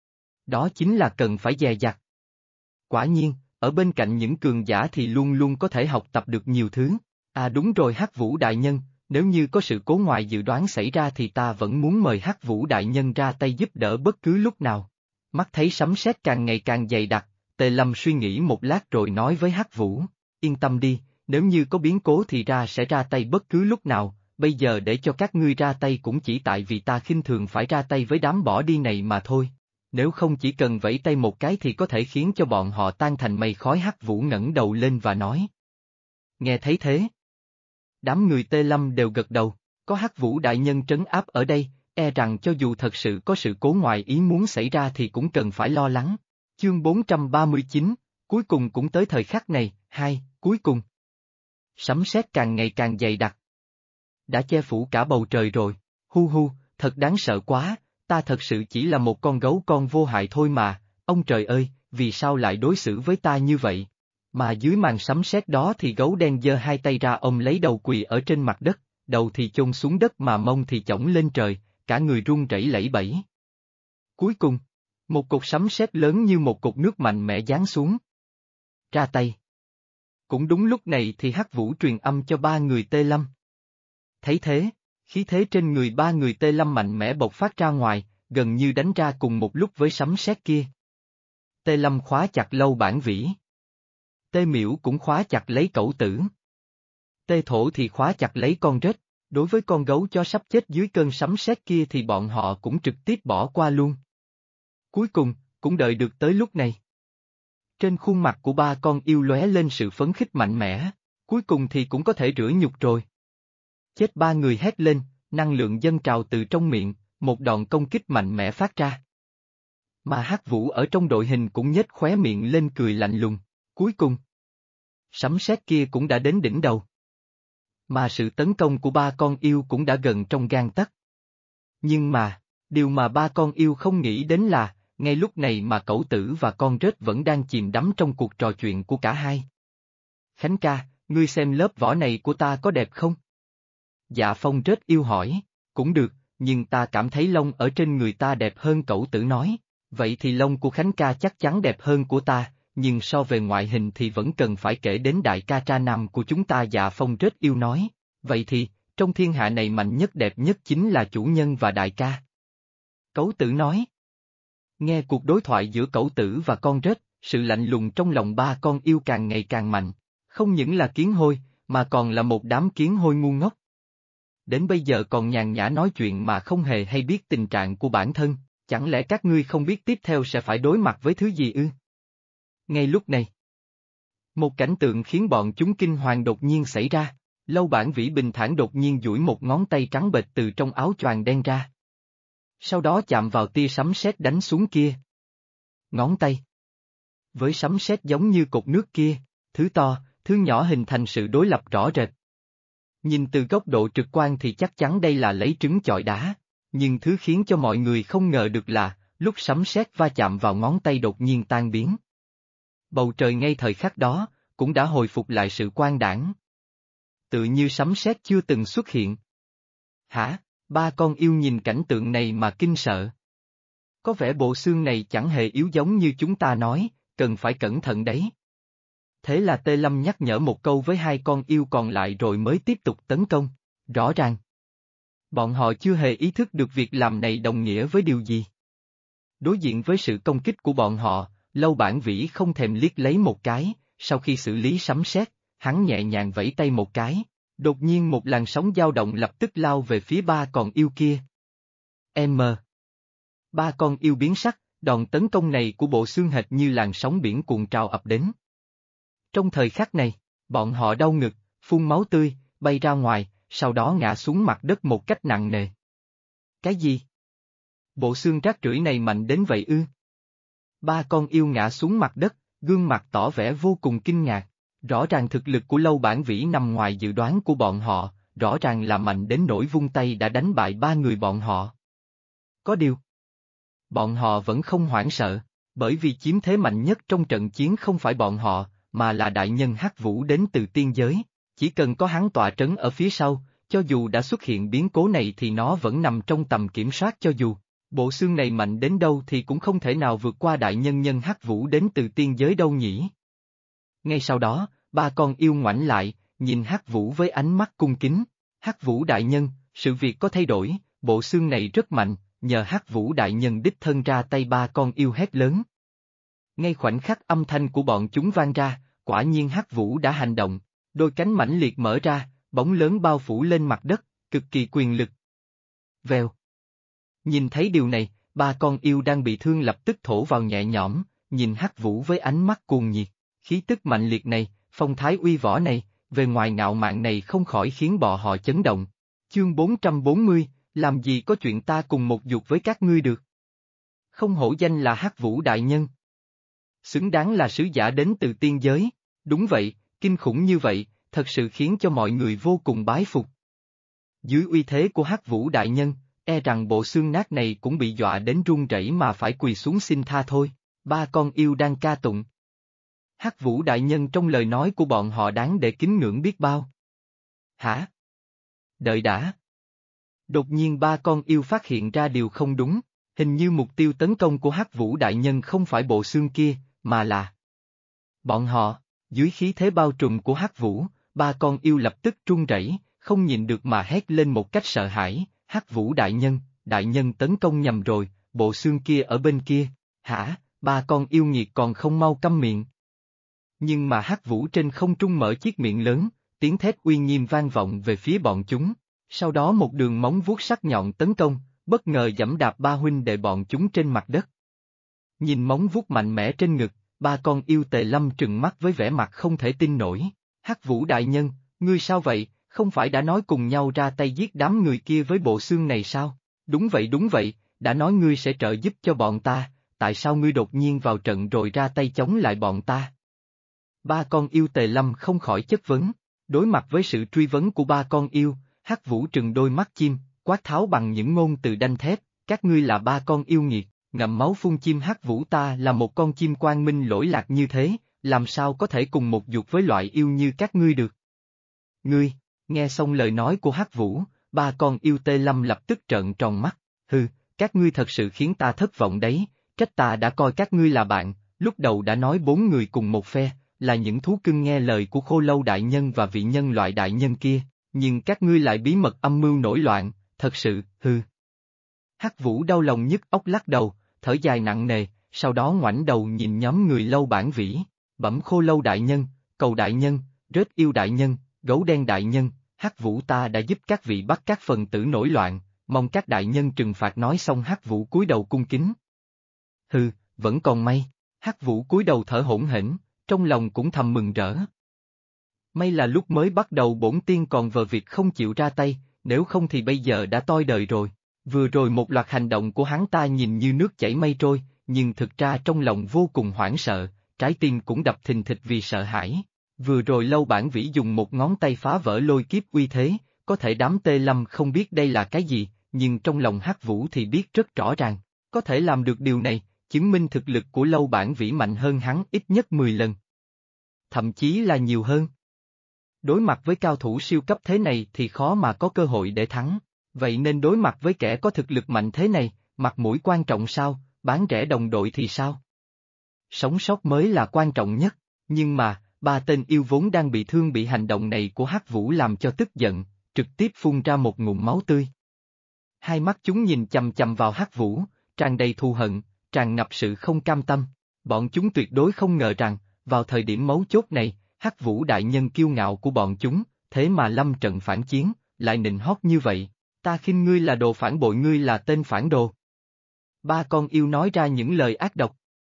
Đó chính là cần phải dè dặt. Quả nhiên, ở bên cạnh những cường giả thì luôn luôn có thể học tập được nhiều thứ. À đúng rồi Hắc Vũ đại nhân, nếu như có sự cố ngoài dự đoán xảy ra thì ta vẫn muốn mời Hắc Vũ đại nhân ra tay giúp đỡ bất cứ lúc nào. Mắt thấy sấm sét càng ngày càng dày đặc, Tề Lâm suy nghĩ một lát rồi nói với Hắc Vũ, yên tâm đi, nếu như có biến cố thì ra sẽ ra tay bất cứ lúc nào, bây giờ để cho các ngươi ra tay cũng chỉ tại vì ta khinh thường phải ra tay với đám bỏ đi này mà thôi. Nếu không chỉ cần vẫy tay một cái thì có thể khiến cho bọn họ tan thành mây khói. Hắc Vũ ngẩng đầu lên và nói. Nghe thấy thế, đám người Tê Lâm đều gật đầu, có Hắc Vũ đại nhân trấn áp ở đây, e rằng cho dù thật sự có sự cố ngoài ý muốn xảy ra thì cũng cần phải lo lắng. Chương 439, cuối cùng cũng tới thời khắc này, cuối cùng. Sấm sét càng ngày càng dày đặc. Đã che phủ cả bầu trời rồi, hu, thật đáng sợ quá, ta thật sự chỉ là một con gấu con vô hại thôi mà, ông trời ơi, vì sao lại đối xử với ta như vậy? Mà dưới màn sấm sét đó thì gấu đen giơ hai tay ra ôm lấy đầu quỳ ở trên mặt đất, đầu thì chôn xuống đất mà mông thì chổng lên trời, cả người run rẩy lẩy bẩy. Cuối cùng, một cột sấm sét lớn như một cột nước mạnh mẽ giáng xuống. Ra tay. Cũng đúng lúc này thì Hắc Vũ truyền âm cho ba người Tê Lâm. Thấy thế, khí thế trên người ba người Tê Lâm mạnh mẽ bộc phát ra ngoài, gần như đánh ra cùng một lúc với sấm sét kia. Tê Lâm khóa chặt Lâu Bản Vĩ. Tê Miễu cũng khóa chặt lấy Cẩu Tử. Tê Thổ thì khóa chặt lấy con rết, đối với con gấu chó sắp chết dưới cơn sấm sét kia thì bọn họ cũng trực tiếp bỏ qua luôn. Cuối cùng, cũng đợi được tới lúc này. Trên khuôn mặt của ba con yêu lóe lên sự phấn khích mạnh mẽ, cuối cùng thì cũng có thể rửa nhục rồi. Chết ba người hét lên, năng lượng dâng trào từ trong miệng, một đòn công kích mạnh mẽ phát ra. Mà Hắc Vũ ở trong đội hình cũng nhếch khóe miệng lên cười lạnh lùng, cuối cùng. Sấm sét kia cũng đã đến đỉnh đầu. Mà sự tấn công của ba con yêu cũng đã gần trong gang tấc. Nhưng mà, điều mà ba con yêu không nghĩ đến là, ngay lúc này mà Cẩu Tử và con rết vẫn đang chìm đắm trong cuộc trò chuyện của cả hai. Khánh ca, ngươi xem lớp vỏ này của ta có đẹp không? Dạ Phong rết yêu hỏi, cũng được, nhưng ta cảm thấy lông ở trên người ta đẹp hơn. Cẩu Tử nói, vậy thì lông của Khánh ca chắc chắn đẹp hơn của ta, nhưng so về ngoại hình thì vẫn cần phải kể đến đại ca tra nam của chúng ta. Dạ Phong rết yêu nói, vậy thì, trong thiên hạ này mạnh nhất đẹp nhất chính là chủ nhân và đại ca. Cẩu Tử nói. Nghe cuộc đối thoại giữa Cẩu Tử và con rết, sự lạnh lùng trong lòng ba con yêu càng ngày càng mạnh, không những là kiến hôi, mà còn là một đám kiến hôi ngu ngốc. Đến bây giờ còn nhàn nhã nói chuyện mà không hề hay biết tình trạng của bản thân, chẳng lẽ các ngươi không biết tiếp theo sẽ phải đối mặt với thứ gì ư? Ngay lúc này, một cảnh tượng khiến bọn chúng kinh hoàng đột nhiên xảy ra, Lâu Bản Vĩ bình thản đột nhiên duỗi một ngón tay trắng bệch từ trong áo choàng đen ra. Sau đó chạm vào tia sấm sét đánh xuống kia. Ngón tay. với sấm sét giống như cột nước kia, thứ to, thứ nhỏ hình thành sự đối lập rõ rệt. Nhìn từ góc độ trực quan thì chắc chắn đây là lấy trứng chọi đá, nhưng thứ khiến cho mọi người không ngờ được là, lúc sấm sét va chạm vào ngón tay đột nhiên tan biến. Bầu trời ngay thời khắc đó, cũng đã hồi phục lại sự quang đãng. Tự như sấm sét chưa từng xuất hiện. Hả? Ba con yêu nhìn cảnh tượng này mà kinh sợ. Có vẻ bộ xương này chẳng hề yếu giống như chúng ta nói, cần phải cẩn thận đấy. Thế là Tê Lâm nhắc nhở một câu với hai con yêu còn lại rồi mới tiếp tục tấn công. Rõ ràng, bọn họ chưa hề ý thức được việc làm này đồng nghĩa với điều gì. Đối diện với sự công kích của bọn họ, Lâu Bản Vĩ không thèm liếc lấy một cái, sau khi xử lý sấm sét, hắn nhẹ nhàng vẫy tay một cái, đột nhiên một làn sóng dao động lập tức lao về phía ba con yêu kia. Ba con yêu biến sắc, đòn tấn công này của bộ xương hệt như làn sóng biển cuộn trào ập đến. Trong thời khắc này, bọn họ đau ngực, phun máu tươi, bay ra ngoài, sau đó ngã xuống mặt đất một cách nặng nề. Cái gì? Bộ xương rác rưởi này mạnh đến vậy ư? Ba con yêu ngã xuống mặt đất, gương mặt tỏ vẻ vô cùng kinh ngạc. Rõ ràng thực lực của Lâu Bản Vĩ nằm ngoài dự đoán của bọn họ, rõ ràng là mạnh đến nỗi vung tay đã đánh bại ba người bọn họ. Có điều, bọn họ vẫn không hoảng sợ, bởi vì chiếm thế mạnh nhất trong trận chiến không phải bọn họ, mà là đại nhân Hắc Vũ đến từ tiên giới. Chỉ cần có hắn tọa trấn ở phía sau, cho dù đã xuất hiện biến cố này thì nó vẫn nằm trong tầm kiểm soát, cho dù bộ xương này mạnh đến đâu thì cũng không thể nào vượt qua đại nhân Hắc Vũ đến từ tiên giới đâu nhỉ. Ngay sau đó, ba con yêu ngoảnh lại, nhìn Hắc Vũ với ánh mắt cung kính. Hắc Vũ đại nhân, sự việc có thay đổi, bộ xương này rất mạnh, nhờ Hắc Vũ đại nhân đích thân ra tay. Ba con yêu hét lớn. Ngay khoảnh khắc âm thanh của bọn chúng vang ra, quả nhiên Hắc Vũ đã hành động, đôi cánh mãnh liệt mở ra, bóng lớn bao phủ lên mặt đất, cực kỳ quyền lực. Vèo. Nhìn thấy điều này, ba con yêu đang bị thương lập tức thổ vào nhẹ nhõm, nhìn Hắc Vũ với ánh mắt cuồng nhiệt. Khí tức mạnh liệt này, phong thái uy võ này, về ngoài ngạo mạn này không khỏi khiến bọn họ chấn động. Chương 440, làm gì có chuyện ta cùng một dục với các ngươi được. Không hổ danh là Hắc Vũ đại nhân. Xứng đáng là sứ giả đến từ tiên giới, đúng vậy, kinh khủng như vậy, thật sự khiến cho mọi người vô cùng bái phục. Dưới uy thế của Hắc Vũ đại nhân, e rằng bộ xương nát này cũng bị dọa đến run rẩy mà phải quỳ xuống xin tha thôi. Ba con yêu đang ca tụng Hắc Vũ đại nhân trong lời nói của bọn họ đáng để kính ngưỡng biết bao. Hả? Đợi đã. Đột nhiên ba con yêu phát hiện ra điều không đúng, hình như mục tiêu tấn công của Hắc Vũ đại nhân không phải bộ xương kia, mà là bọn họ. Dưới khí thế bao trùm của Hắc Vũ, ba con yêu lập tức run rẩy, không nhịn được mà hét lên một cách sợ hãi. Hắc Vũ đại nhân tấn công nhầm rồi, bộ xương kia ở bên kia. Hả? Ba con yêu nghiệt còn không mau câm miệng. Nhưng mà Hắc Vũ trên không trung mở chiếc miệng lớn, tiếng thét uy nghiêm vang vọng về phía bọn chúng. Sau đó một đường móng vuốt sắc nhọn tấn công, bất ngờ giẫm đạp ba huynh đệ bọn chúng trên mặt đất. Nhìn móng vuốt mạnh mẽ trên ngực, ba con yêu Tề Lâm trừng mắt với vẻ mặt không thể tin nổi. Hắc Vũ đại nhân, ngươi sao vậy, không phải đã nói cùng nhau ra tay giết đám người kia với bộ xương này sao? Đúng vậy, đã nói ngươi sẽ trợ giúp cho bọn ta, tại sao ngươi đột nhiên vào trận rồi ra tay chống lại bọn ta? Ba con yêu Tề Lâm không khỏi chất vấn, đối mặt với sự truy vấn của ba con yêu, Hắc Vũ trừng đôi mắt chim, quát tháo bằng những ngôn từ đanh thép, các ngươi là ba con yêu nghiệt, ngậm máu phun chim. Hắc Vũ ta là một con chim quang minh lỗi lạc như thế, làm sao có thể cùng một dục với loại yêu như các ngươi được? Ngươi, nghe xong lời nói của Hắc Vũ, ba con yêu Tê Lâm lập tức trợn tròn mắt, hừ, các ngươi thật sự khiến ta thất vọng đấy, trách ta đã coi các ngươi là bạn, lúc đầu đã nói bốn người cùng một phe, là những thú cưng nghe lời của Khô Lâu đại nhân và vị nhân loại đại nhân kia, nhưng các ngươi lại bí mật âm mưu nổi loạn, thật sự, hừ. Hắc Vũ đau lòng nhức óc lắc đầu, thở dài nặng nề, sau đó ngoảnh đầu nhìn nhóm người Lâu Bản Vĩ, bẩm Khô Lâu đại nhân, Cầu đại nhân, Rết yêu đại nhân, Gấu đen đại nhân, Hắc Vũ ta đã giúp các vị bắt các phần tử nổi loạn, mong các đại nhân trừng phạt. Nói xong Hắc Vũ cúi đầu cung kính. Hừ, vẫn còn may, Hắc Vũ cúi đầu thở hổn hển, trong lòng cũng thầm mừng rỡ. May là lúc mới bắt đầu bổn tiên còn vờ việc không chịu ra tay, nếu không thì bây giờ đã toi đời rồi. Vừa rồi một loạt hành động của hắn ta nhìn như nước chảy mây trôi, nhưng thực ra trong lòng vô cùng hoảng sợ, trái tim cũng đập thình thịch vì sợ hãi. Vừa rồi Lâu Bản Vĩ dùng một ngón tay phá vỡ lôi kiếp uy thế, có thể đám Tê Lâm không biết đây là cái gì, nhưng trong lòng Hắc Vũ thì biết rất rõ ràng, có thể làm được điều này, chứng minh thực lực của Lâu Bản Vĩ mạnh hơn hắn ít nhất 10 lần. Thậm chí là nhiều hơn. Đối mặt với cao thủ siêu cấp thế này thì khó mà có cơ hội để thắng, vậy nên đối mặt với kẻ có thực lực mạnh thế này, mặt mũi quan trọng sao, bán rẻ đồng đội thì sao? Sống sót mới là quan trọng nhất, nhưng mà, ba tên yêu vốn đang bị thương bị hành động này của Hắc Vũ làm cho tức giận, trực tiếp phun ra một ngụm máu tươi. Hai mắt chúng nhìn chằm chằm vào Hắc Vũ, tràn đầy thù hận, tràn ngập sự không cam tâm. Bọn chúng tuyệt đối không ngờ rằng, vào thời điểm mấu chốt này, Hắc Vũ đại nhân kiêu ngạo của bọn chúng, thế mà lâm trận phản chiến, lại nịnh hót như vậy. Ta khinh ngươi là đồ phản bội, ngươi là tên phản đồ. Ba con yêu nói ra những lời ác độc.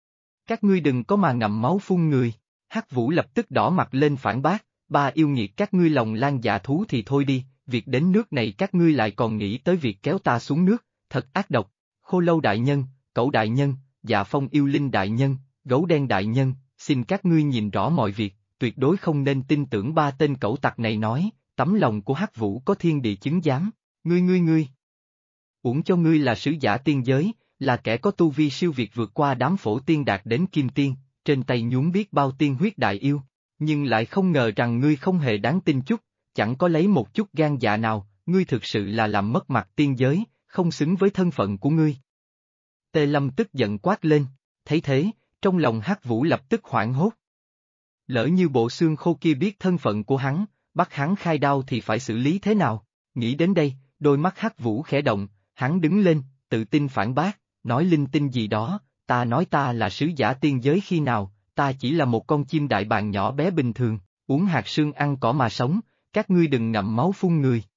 Các ngươi đừng có mà ngậm máu phun người. Hắc Vũ lập tức đỏ mặt lên phản bác, ba yêu nghiệt các ngươi lòng lan dạ thú thì thôi đi, việc đến nước này các ngươi lại còn nghĩ tới việc kéo ta xuống nước, thật ác độc. Khô Lâu đại nhân, Cẩu đại nhân, Dạ Phong yêu linh đại nhân, Gấu đen đại nhân, xin các ngươi nhìn rõ mọi việc, tuyệt đối không nên tin tưởng ba tên cẩu tặc này nói, tấm lòng của Hắc Vũ có thiên địa chứng giám, ngươi. Uổng cho ngươi là sứ giả tiên giới, là kẻ có tu vi siêu việt vượt qua đám phổ tiên đạt đến kim tiên, trên tay nhuốm biết bao tiên huyết đại yêu, nhưng lại không ngờ rằng ngươi không hề đáng tin chút, chẳng có lấy một chút gan dạ nào, ngươi thực sự là làm mất mặt tiên giới, không xứng với thân phận của ngươi. Tê Lâm tức giận quát lên, thấy thế, trong lòng Hắc Vũ lập tức hoảng hốt. Lỡ như bộ xương khô kia biết thân phận của hắn, bắt hắn khai đao thì phải xử lý thế nào? Nghĩ đến đây, đôi mắt Hắc Vũ khẽ động, hắn đứng lên, tự tin phản bác, nói linh tinh gì đó, ta nói ta là sứ giả tiên giới khi nào, ta chỉ là một con chim đại bàng nhỏ bé bình thường, uống hạt sương ăn cỏ mà sống, các ngươi đừng ngậm máu phun người.